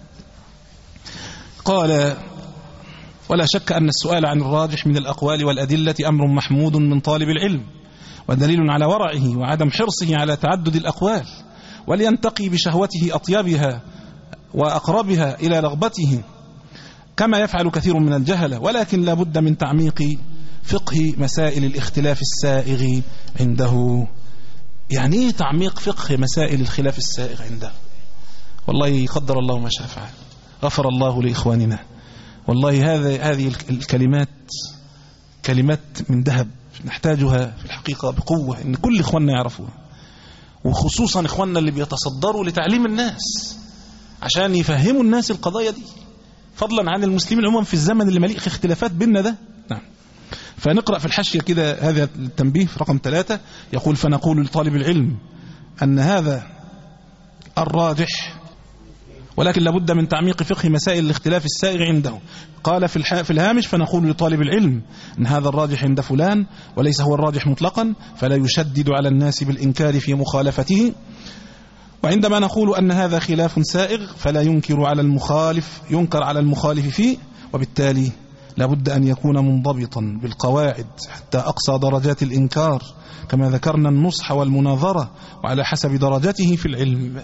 قال ولا شك أن السؤال عن الراجح من الأقوال والأدلة أمر محمود من طالب العلم، ودليل على ورعه وعدم حرصه على تعدد الأقوال، ولينتقي بشهوته أطيبها وأقربها إلى رغبته كما يفعل كثير من الجهلة. ولكن لا بد من تعميق فقه مسائل الاختلاف السائغ عنده. يعني ايه تعميق فقه مسائل الخلاف السائغ عنده؟ والله يقدر الله ما شاء فعل. غفر الله لإخواننا. والله هذا هذه الكلمات كلمات من ذهب نحتاجها في الحقيقة بقوة، إن كل إخواننا يعرفوها، وخصوصا إخواننا اللي بيتصدروا لتعليم الناس عشان يفهموا الناس القضايا دي، فضلا عن المسلمين عموما في الزمن اللي مليء اختلافات بيننا ده. نعم. فنقرأ في الحاشية كده هذا التنبيه في رقم ثلاثة، يقول فنقول لطالب العلم أن هذا الراجح، ولكن لابد من تعميق فقه مسائل الاختلاف السائغ عنده. قال في في الهامش فنقول لطالب العلم أن هذا الراجح عند فلان وليس هو الراجح مطلقا، فلا يشدد على الناس بالإنكار في مخالفته. وعندما نقول أن هذا خلاف سائغ فلا ينكر على المخالف ينكر على المخالف فيه، وبالتالي لابد أن يكون منضبطا بالقواعد حتى أقصى درجات الإنكار، كما ذكرنا النصح والمناظرة وعلى حسب درجته في العلم.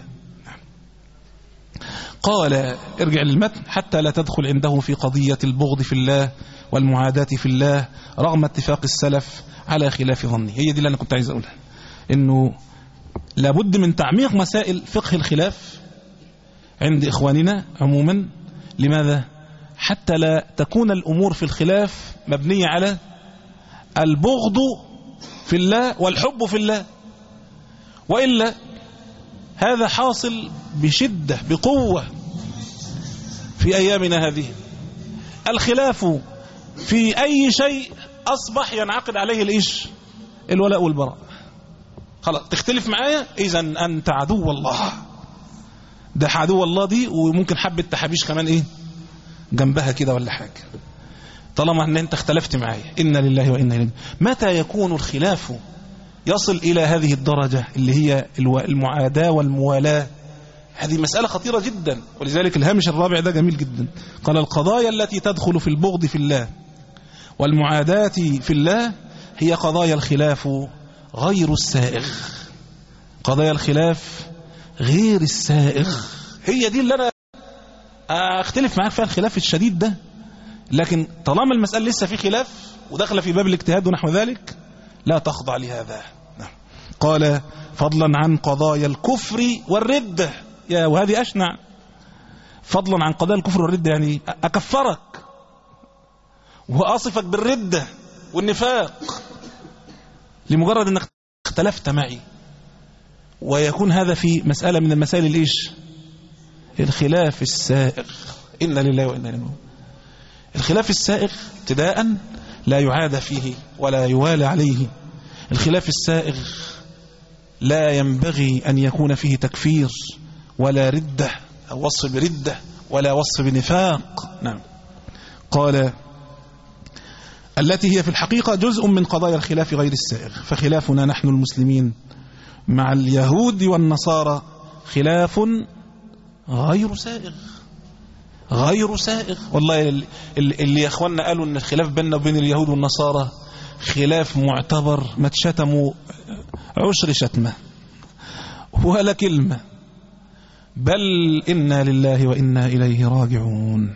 قال ارجع للمتن حتى لا تدخل عنده في قضية البغض في الله والمعاداة في الله رغم اتفاق السلف على خلاف ظنه. هي دي اللي أنا كنت عايز أقولها، إنه لابد من تعميق مسائل فقه الخلاف عند إخواننا عموما. لماذا؟ حتى لا تكون الأمور في الخلاف مبنية على البغض في الله والحب في الله، وإلا هذا حاصل بشدة بقوة في أيامنا هذه. الخلاف في أي شيء أصبح ينعقد عليه الإيش الولاء والبراء. خلاص تختلف معايا إذن أنت عدو الله، ده عدو الله دي، وممكن حبة تحابيش كمان إيه جنبها كده ولا حاجة، طالما أن أنت اختلفت معايا. إنا لله وإنا إليه. متى يكون الخلاف يصل إلى هذه الدرجة اللي هي المعاداة والموالاة؟ هذه مسألة خطيرة جدا. ولذلك الهامش الرابع ده جميل جدا. قال القضايا التي تدخل في البغض في الله والمعاداة في الله هي قضايا الخلاف غير السائغ. قضايا الخلاف غير السائغ هي دي اللي أنا أختلف معاك فيها الخلاف الشديد ده، لكن طالما المسألة لسه في خلاف ودخل في باب الاجتهاد ونحو ذلك لا تخضع لهذا. قال فضلا عن قضايا الكفر والردة. يا وهذه أشنع، فضلا عن قضايا الكفر والردة، يعني أكفرك وأصفك بالردة والنفاق لمجرد أنك اختلفت معي، ويكون هذا في مسألة من المسائل الإيش الخلاف السائغ. إنا لله وإنا إليه راجعون. الخلاف السائغ ابتداء لا يعاد فيه ولا يوالى عليه. الخلاف السائغ لا ينبغي أن يكون فيه تكفير ولا ردة أو وصف بردة ولا وصف بنفاق. نعم. قال التي هي في الحقيقة جزء من قضايا الخلاف غير السائغ. فخلافنا نحن المسلمين مع اليهود والنصارى خلاف غير سائغ غير سائغ. والله اللي يا اخواننا قالوا ان الخلاف بيننا وبين اليهود والنصارى خلاف معتبر، ما تشتموا عشر شتمة ولا كلمة، بل إنا لله وإنا إليه راجعون.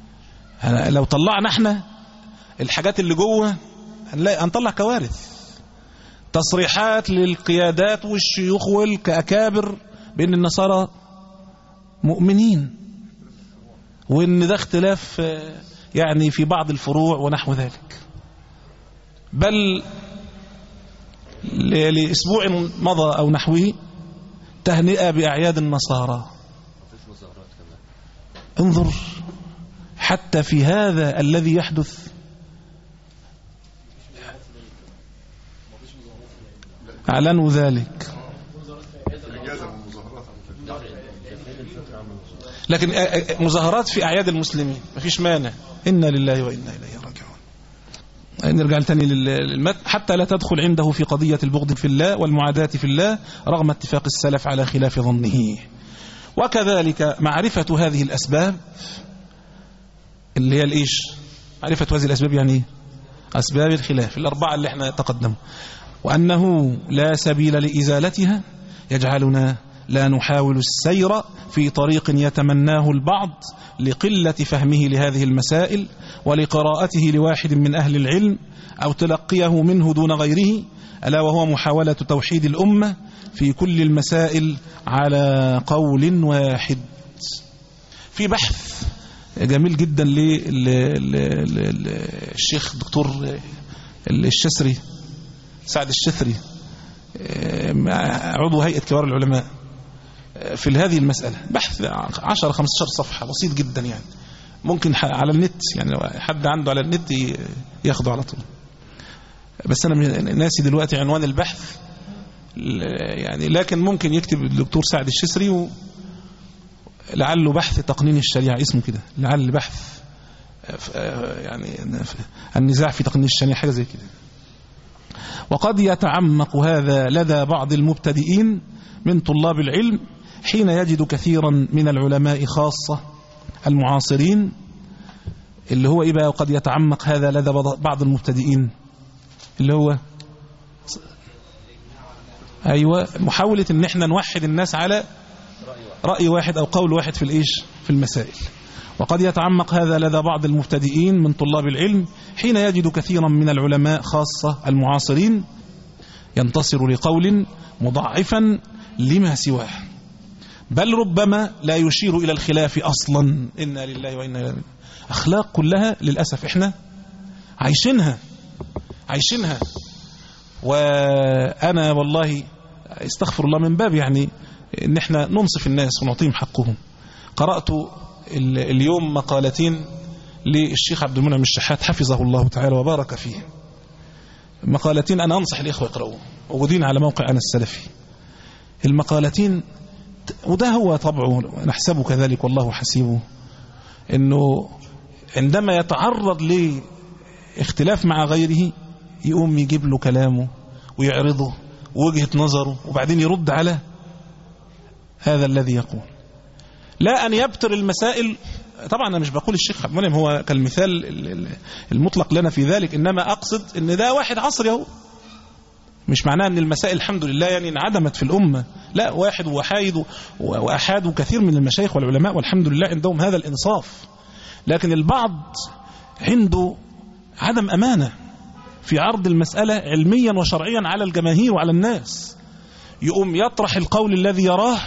لو طلعنا احنا الحاجات اللي جوه هنطلع كوارث. تصريحات للقيادات والشيوخ والكأكابر بأن النصارى مؤمنين، وإن ده اختلاف يعني في بعض الفروع ونحو ذلك. بل لأسبوع مضى أو نحوه تهنئة بأعياد النصارى. انظر حتى في هذا الذي يحدث أعلنوا ذلك. لكن مظاهرات في أعياد المسلمين ما فيش مانع. إنا لله وإنا إليه راجعون. نرجع تاني للمتن. حتى لا تدخل عنده في قضية البغض في الله والمعاداة في الله رغم اتفاق السلف على خلاف ظنه. وكذلك معرفة هذه الأسباب اللي هي الإيش، معرفة هذه الأسباب يعني أسباب الخلاف الأربعة اللي احنا تقدموا، وأنه لا سبيل لإزالتها يجعلنا لا نحاول السير في طريق يتمناه البعض لقلة فهمه لهذه المسائل ولقراءته لواحد من أهل العلم أو تلقيه منه دون غيره، ألا وهو محاولة توحيد الأمة في كل المسائل على قول واحد. في بحث جميل جدا للشيخ دكتور الشسري سعد الشثري عضو هيئة كبار العلماء في هذه المسألة، بحث عشرة خمسة عشر صفحة بسيط جدا، يعني ممكن على النت، يعني لو حد عنده على النت ياخده على طول. بس أنا ناسي دلوقتي عنوان البحث يعني، لكن ممكن يكتب الدكتور سعد الشسري لعله بحث تقنين الشريعة اسمه كده، لعل بحث يعني النزاع في تقنين الشريعة حاجة زي كده. وقد يتعمق هذا لدى بعض المبتدئين من طلاب العلم حين يجد كثيرا من العلماء خاصة المعاصرين، اللي هو إيه بقى؟ وقد يتعمق هذا لدى بعض المبتدئين اللي هو أيوة محاولة إن احنا نوحد الناس على رأي واحد أو قول واحد في الإيش في المسائل. وقد يتعمق هذا لدى بعض المبتدئين من طلاب العلم حين يجد كثيرا من العلماء خاصة المعاصرين ينتصر لقول مضاعفا لما سواه، بل ربما لا يشير إلى الخلاف أصلا. إنا لله وإنا إليه. أخلاق كلها للأسف إحنا عايشينها عايشينها وأنا والله استغفر الله من باب يعني إن إحنا ننصف الناس ونعطيهم حقهم. قرأت اليوم مقالتين للشيخ عبد المنعم الشحات حفظه الله تعالى وبارك فيه، مقالتين أنا أنصح الإخوة يقرأوه، موجودين على موقع أنا السلفي. المقالتين وده هو طبعه نحسبه كذلك والله حسيبه، إنه عندما يتعرض لاختلاف مع غيره يقوم يجيب له كلامه ويعرضه ووجهة نظره وبعدين يرد على هذا الذي يقول، لا أن يبتر المسائل. طبعا أنا مش بقول الشيخ عبد المنعم هو كالمثال المطلق لنا في ذلك، إنما أقصد إن ده واحد عصري اهو، مش معناه أن المسائل الحمد لله يعني انعدمت في الأمة، لا، واحد وحايد وأحاد كثير من المشايخ والعلماء والحمد لله عندهم هذا الإنصاف، لكن البعض عنده عدم أمانة في عرض المسألة علميا وشرعيا على الجماهير وعلى الناس، يقوم يطرح القول الذي يراه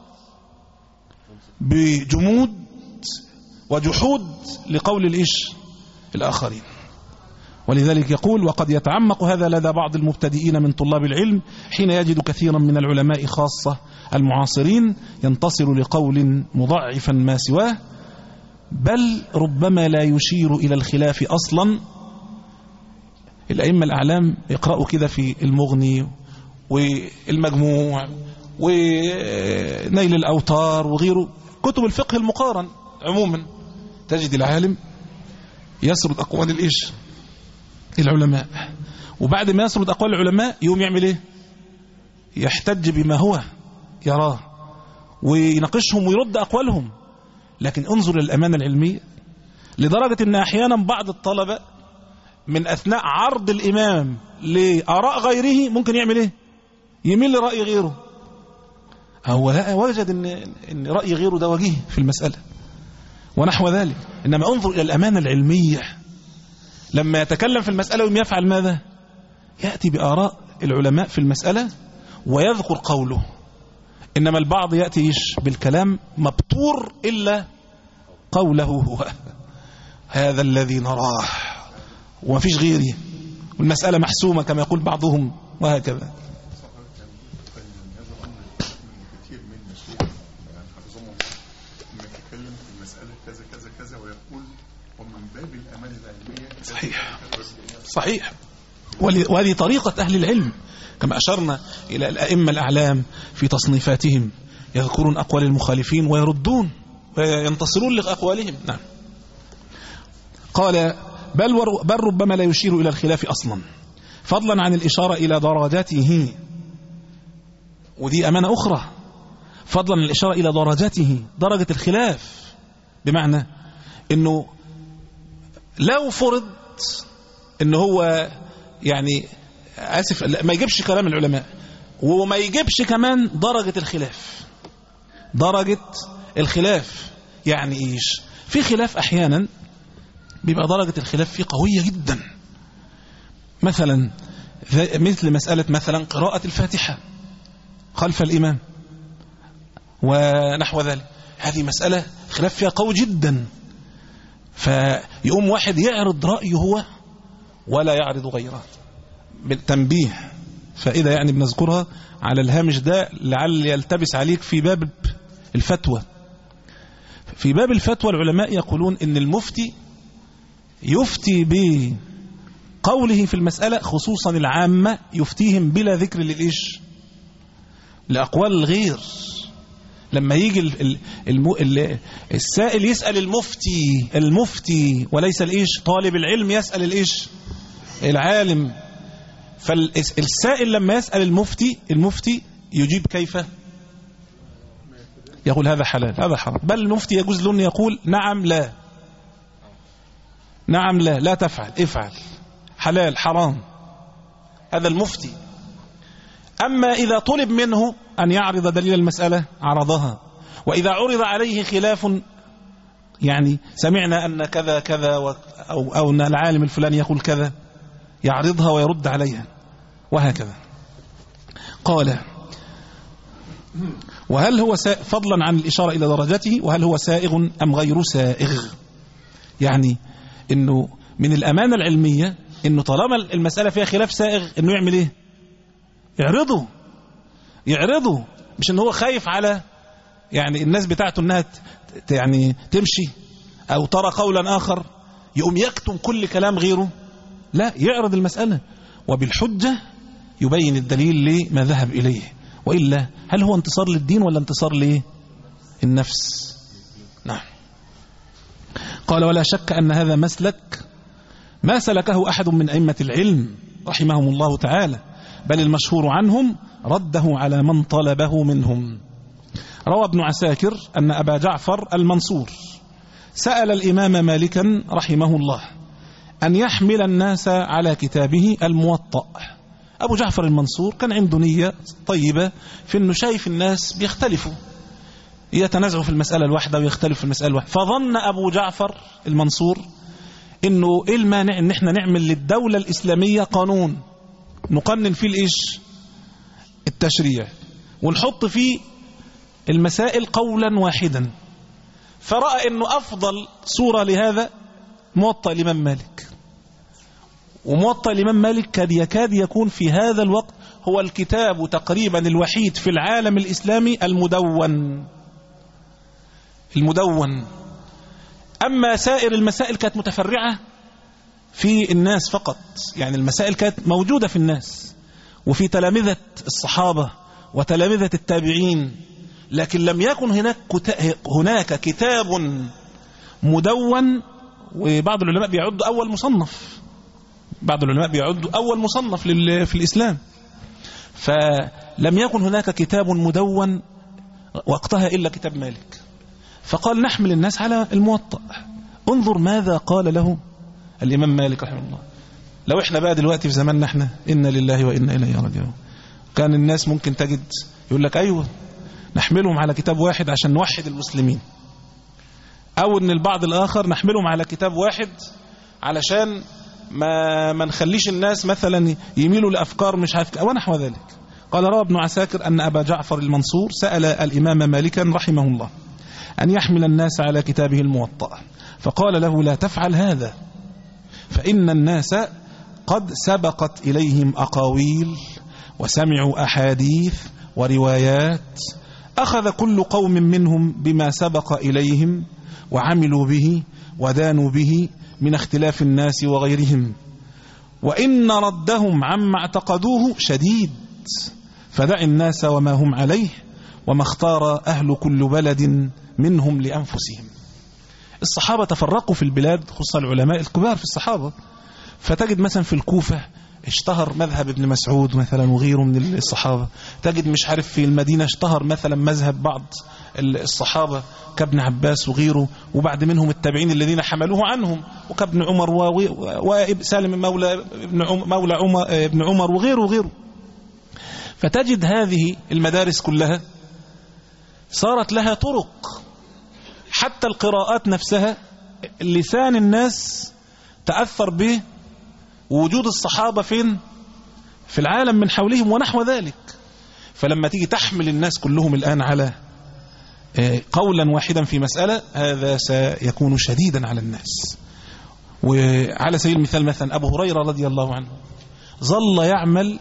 بجمود وجحود لقول الإيش الآخرين. ولذلك يقول وقد يتعمق هذا لدى بعض المبتدئين من طلاب العلم حين يجد كثيرا من العلماء خاصة المعاصرين ينتصر لقول مضاعفا ما سواه، بل ربما لا يشير إلى الخلاف أصلا. الأئمة الأعلام يقرأوا كده في المغني والمجموع ونيل الأوتار وغيره، كتب الفقه المقارن عموما، تجد العالم يسرد أقوال الإيش العلماء، وبعد ما يسرد أقوال العلماء يوم يعمل إيه؟ يحتج بما هو يراه ويناقشهم ويرد أقوالهم. لكن انظر للأمانة العلمية لدرجة أن أحيانا بعض الطلبة من أثناء عرض الإمام لآراء غيره ممكن يعمل إيه؟ يميل لرأي غيره، هو لا وجد أن, إن رأي غيره ده وجيه في المسألة ونحو ذلك. إنما انظر إلى الأمانة العلمية، لما يتكلم في المسألة ويم يفعل ماذا؟ يأتي بآراء العلماء في المسألة ويذكر قوله. إنما البعض يأتي إيش بالكلام مبتور إلا قوله هو هذا الذي نراه وما فيش غيري والمسألة محسومة كما يقول بعضهم وهكذا. صحيح صحيح. وهذه طريقة أهل العلم كما أشرنا إلى الأئمة الأعلام في تصنيفاتهم، يذكرون أقوال المخالفين ويردون وينتصرون لأقوالهم. نعم. قال بل, بل ربما لا يشير إلى الخلاف أصلا فضلا عن الإشارة إلى درجاته، ودي أمانة أخرى، فضلا عن الإشارة إلى درجاته، درجة الخلاف، بمعنى أنه لو فرض أنه هو يعني آسف ما يجيبش كلام العلماء وما يجيبش كمان درجة الخلاف. درجة الخلاف يعني إيش؟ في خلاف أحيانا بيبقى درجة الخلاف فيه قوية جدا، مثلا مثل مسألة مثلا قراءة الفاتحة خلف الإمام ونحو ذلك، هذه مسألة خلاف فيها قوي جدا، فيقوم واحد يعرض رأيه هو ولا يعرض غيره بالتنبيه. فإذا يعني بنذكرها على الهامش ده لعل يلتبس عليك في باب الفتوى. في باب الفتوى العلماء يقولون إن المفتي يفتي بقوله في المسألة، خصوصا العامة يفتيهم بلا ذكر للإيش لأقوال الغير. لما يجي ال ال ال السائل يسأل المفتي المفتي وليس الإيش طالب العلم يسأل الإيش العالم، فالسائل لما يسأل المفتي المفتي يجيب كيف؟ يقول هذا حلال هذا حرام، بل المفتي يجوز له أن يقول نعم لا نعم لا لا تفعل افعل حلال حرام، هذا المفتي. أما إذا طلب منه أن يعرض دليل المسألة عرضها، وإذا عرض عليه خلاف يعني سمعنا أن كذا كذا أو, أو أن العالم الفلاني يقول كذا يعرضها ويرد عليها وهكذا. قال وهل هو فضلا عن الإشارة إلى درجته وهل هو سائغ أم غير سائغ؟ يعني إنه من الأمانة العلمية إنه طالما المسألة فيها خلاف سائغ إنه يعمل إيه؟ يعرضه يعرضه مش إنه هو خايف على يعني الناس بتاعته إنها يعني تمشي أو ترى قولا آخر يقوم يكتم كل كلام غيره، لا، يعرض المسألة وبالحجة يبين الدليل لما ذهب إليه، وإلا هل هو انتصار للدين ولا انتصار للنفس؟ نعم. قال ولا شك أن هذا مسلك ما سلكه أحد من أئمة العلم رحمهم الله تعالى، بل المشهور عنهم رده على من طلبه منهم. روى ابن عساكر أن أبا جعفر المنصور سأل الإمام مالكا رحمه الله أن يحمل الناس على كتابه الموطأ. أبو جعفر المنصور كان عنده نية طيبة في أنه شايف الناس بيختلفوا، يتنازعوا في المسألة الواحدة ويختلف في المسألة الواحدة، فظن أبو جعفر المنصور أنه إيه المانع أن احنا نعمل للدولة الإسلامية قانون نقنن فيه الإيش التشريع ونحط فيه المسائل قولا واحدا. فرأى أنه أفضل صورة لهذا موطأ الإمام مالك، وموطأ الإمام مالك كاد يكاد يكون في هذا الوقت هو الكتاب تقريبا الوحيد في العالم الإسلامي المدون المدون أما سائر المسائل كانت متفرعة في الناس فقط، يعني المسائل كانت موجودة في الناس وفي تلامذة الصحابة وتلامذة التابعين، لكن لم يكن هناك هناك كتاب مدون. وبعض العلماء بيعدوا أول مصنف بعض العلماء بيعدوا أول مصنف في الإسلام، فلم يكن هناك كتاب مدون وقتها إلا كتاب مالك، فقال نحمل الناس على الموطأ. انظر ماذا قال له الإمام مالك رحمه الله. لو احنا بقى دلوقتي في زماننا احنا إنا لله وإنا إليه راجعون، كان الناس ممكن تجد يقول لك أيوة نحملهم على كتاب واحد عشان نوحد المسلمين، أو إن البعض الآخر نحملهم على كتاب واحد علشان ما ما نخليش الناس مثلا يميلوا لأفكار مش عارف ونحو ذلك. قال روى ابن عساكر أن أبا جعفر المنصور سأل الإمام مالكا رحمه الله أن يحمل الناس على كتابه الموطأ، فقال له لا تفعل هذا، فإن الناس قد سبقت إليهم أقاويل وسمعوا أحاديث وروايات، أخذ كل قوم منهم بما سبق إليهم وعملوا به ودانوا به من اختلاف الناس وغيرهم، وإن ردهم عما اعتقدوه شديد، فدع الناس وما هم عليه وما اختار أهل كل بلد منهم لأنفسهم. الصحابة تفرقوا في البلاد، خصوصا العلماء الكبار في الصحابة، فتجد مثلا في الكوفة اشتهر مذهب ابن مسعود مثلا وغيره من الصحابة، تجد مش عارف في المدينة اشتهر مثلا مذهب بعض الصحابة كابن عباس وغيره، وبعد منهم التابعين الذين حملوه عنهم، وكابن عمر وسالم مولى مولى عمر ابن عمر وغيره وغيره. فتجد هذه المدارس كلها صارت لها طرق، حتى القراءات نفسها لسان الناس تأثر به وجود الصحابة فين في العالم من حولهم ونحو ذلك. فلما تيجي تحمل الناس كلهم الآن على قولا واحدا في مسألة، هذا سيكون شديدا على الناس. وعلى سبيل المثال مثلا أبو هريرة رضي الله عنه ظل يعمل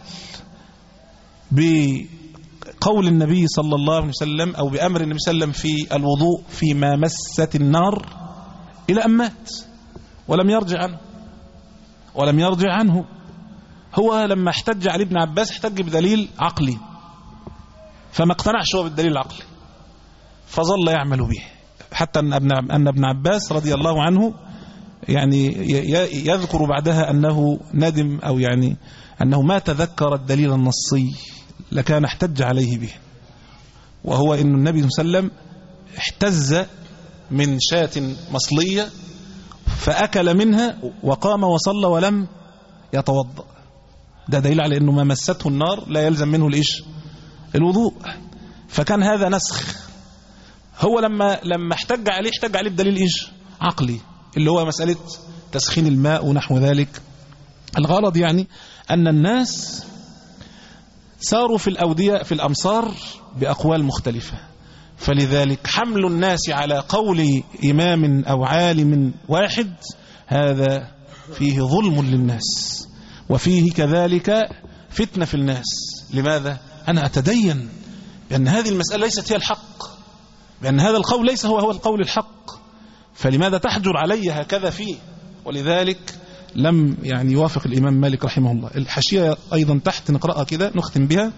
بقول النبي صلى الله عليه وسلم أو بأمر النبي صلى الله عليه وسلم في الوضوء فيما مست النار إلى أن مات، ولم يرجع عنه ولم يرجع عنه. هو لما احتج علي ابن عباس احتج بدليل عقلي، فما اقتنعش هو بالدليل العقلي، فظل يعمل به، حتى أن ابن عباس رضي الله عنه يعني يذكر بعدها أنه ندم، أو يعني أنه ما تذكر الدليل النصي لكان احتج عليه به، وهو أن النبي صلى الله عليه وسلم احتز من شاة مصلية فأكل منها وقام وصلى ولم يتوضأ، ده دليل على أنه ما مسته النار لا يلزم منه الإيش الوضوء. فكان هذا نسخ. هو لما لما احتج عليه احتج عليه بدليل إيش عقلي، اللي هو مسألة تسخين الماء ونحو ذلك. الغرض يعني أن الناس ساروا في الأودية في الأمصار بأقوال مختلفة، فلذلك حمل الناس على قول إمام أو عالم واحد هذا فيه ظلم للناس، وفيه كذلك فتنة في الناس. لماذا؟ أنا أتدين بأن هذه المسألة ليست هي الحق، بأن هذا القول ليس هو هو القول الحق، فلماذا تحجر علي هكذا فيه؟ ولذلك لم يعني يوافق الإمام مالك رحمه الله. الحاشية أيضا تحت نقرأها كده نختم بها.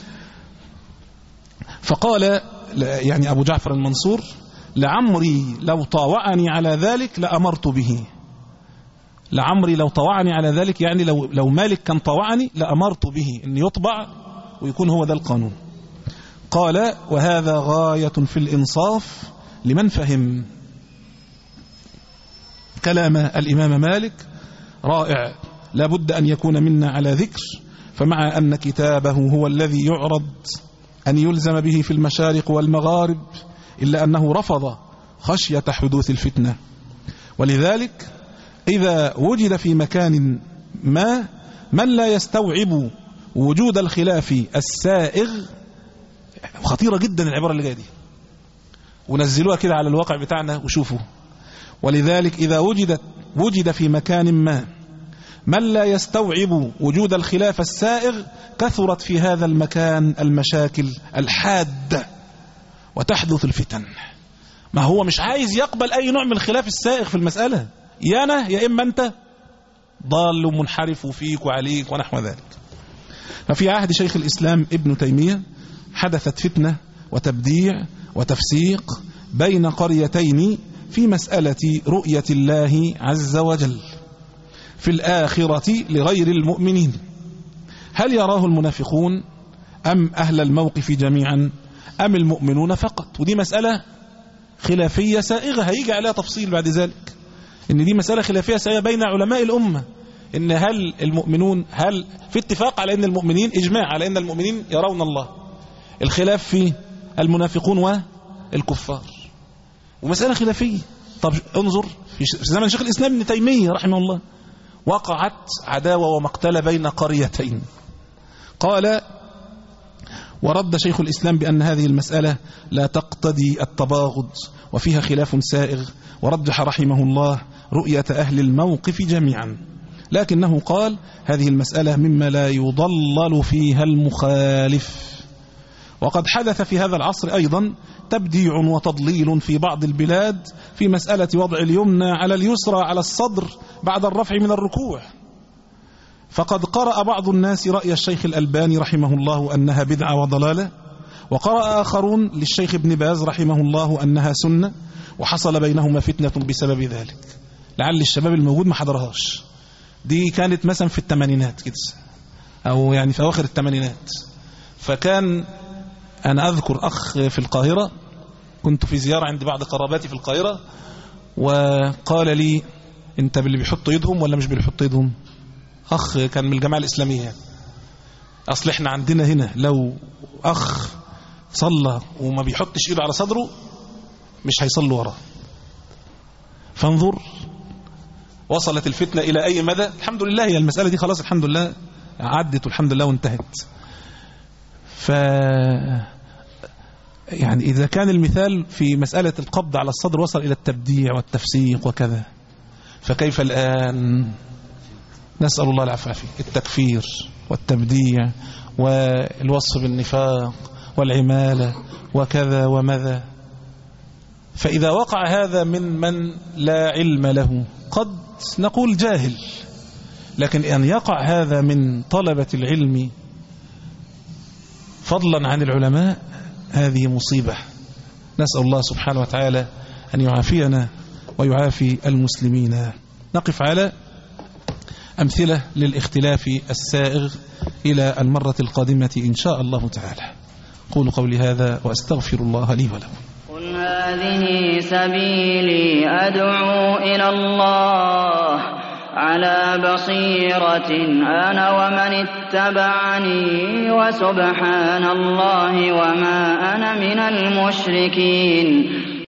فقال يعني أبو جعفر المنصور: لعمري لو طاوعني على ذلك لأمرت به. لعمري لو طاوعني على ذلك يعني لو لو مالك كان طاوعني لأمرت به أن يطبع ويكون هو ده القانون. قال: وهذا غاية في الإنصاف لمن فهم. كلام الإمام مالك رائع، لا بد أن يكون منا على ذكر، فمع أن كتابه هو الذي يعرض أن يلزم به في المشارق والمغارب، إلا أنه رفض خشية حدوث الفتنة. ولذلك إذا وجد في مكان ما من لا يستوعب وجود الخلاف السائغ، خطيرة جدا العبارة اللي جاية دي، ونزلوها كده على الواقع بتاعنا وشوفوا. ولذلك إذا وجدت وجد في مكان ما من لا يستوعب وجود الخلاف السائغ، كثرت في هذا المكان المشاكل الحادة وتحدث الفتن. ما هو مش عايز يقبل أي نوع من الخلاف السائغ في المسألة، يا أنا يا إما أنت ضال ومنحرف فيك وعليك ونحو ذلك. ففي عهد شيخ الإسلام ابن تيمية حدثت فتنة وتبديع وتفسيق بين قريتين في مسألة رؤية الله عز وجل في الآخرة لغير المؤمنين، هل يراه المنافقون أم أهل الموقف جميعا أم المؤمنون فقط؟ ودي مسألة خلافية سائغة هيجي عليها تفصيل بعد ذلك، إن دي مسألة خلافية سائغة بين علماء الأمة، إن هل المؤمنون هل في اتفاق على أن المؤمنين إجماع على أن المؤمنين يرون الله، الخلاف في المنافقون والكفار، ومسألة خلافية. طب انظر في زمن شيخ الإسلام ابن تيمية رحمه الله وقعت عداوة ومقتلة بين قريتين. قال: ورد شيخ الإسلام بأن هذه المسألة لا تقتضي التباغض وفيها خلاف سائغ، ورجح رحمه الله رؤية أهل الموقف جميعا، لكنه قال هذه المسألة مما لا يضلل فيها المخالف. وقد حدث في هذا العصر أيضا تبديع وتضليل في بعض البلاد في مسألة وضع اليمنى على اليسرى على الصدر بعد الرفع من الركوع. فقد قرأ بعض الناس رأي الشيخ الألباني رحمه الله أنها بدعة وضلالة، وقرأ آخرون للشيخ ابن باز رحمه الله أنها سنة، وحصل بينهما فتنة بسبب ذلك. لعل الشباب الموجود ما حضرهاش، دي كانت مثلا في الثمانينات كده أو يعني في أواخر الثمانينات. فكان أنا أذكر أخ في القاهرة، كنت في زيارة عند بعض قراباتي في القاهرة، وقال لي أنت باللي بيحط يدهم ولا مش بيحط يدهم؟ أخ كان من الجماعة الإسلامية. أصل إحنا عندنا هنا لو أخ صلى وما بيحطش إيده على صدره مش هيصلي وراه. فانظر وصلت الفتنة إلى أي مدى. الحمد لله هي المسألة دي خلاص الحمد لله عدت والحمد لله وانتهت. ف يعني إذا كان المثال في مسألة القبض على الصدر وصل إلى التبديع والتفسيق وكذا، فكيف الآن؟ نسأل الله العفو والعافية. التكفير والتبديع والوصف بالنفاق والعمالة وكذا وماذا. فإذا وقع هذا من من لا علم له قد نقول جاهل، لكن أن يقع هذا من طلبة العلم فضلا عن العلماء هذه مصيبة. نسأل الله سبحانه وتعالى أن يعافينا ويعافي المسلمين. نقف على أمثلة للاختلاف السائغ إلى المرة القادمة إن شاء الله تعالى. قولوا قولي هذا وأستغفر الله لي ولكم. قل هذه سبيلي أدعو إلى الله على بصيرة أنا ومن اتبعني وسبحان الله وما أنا من المشركين.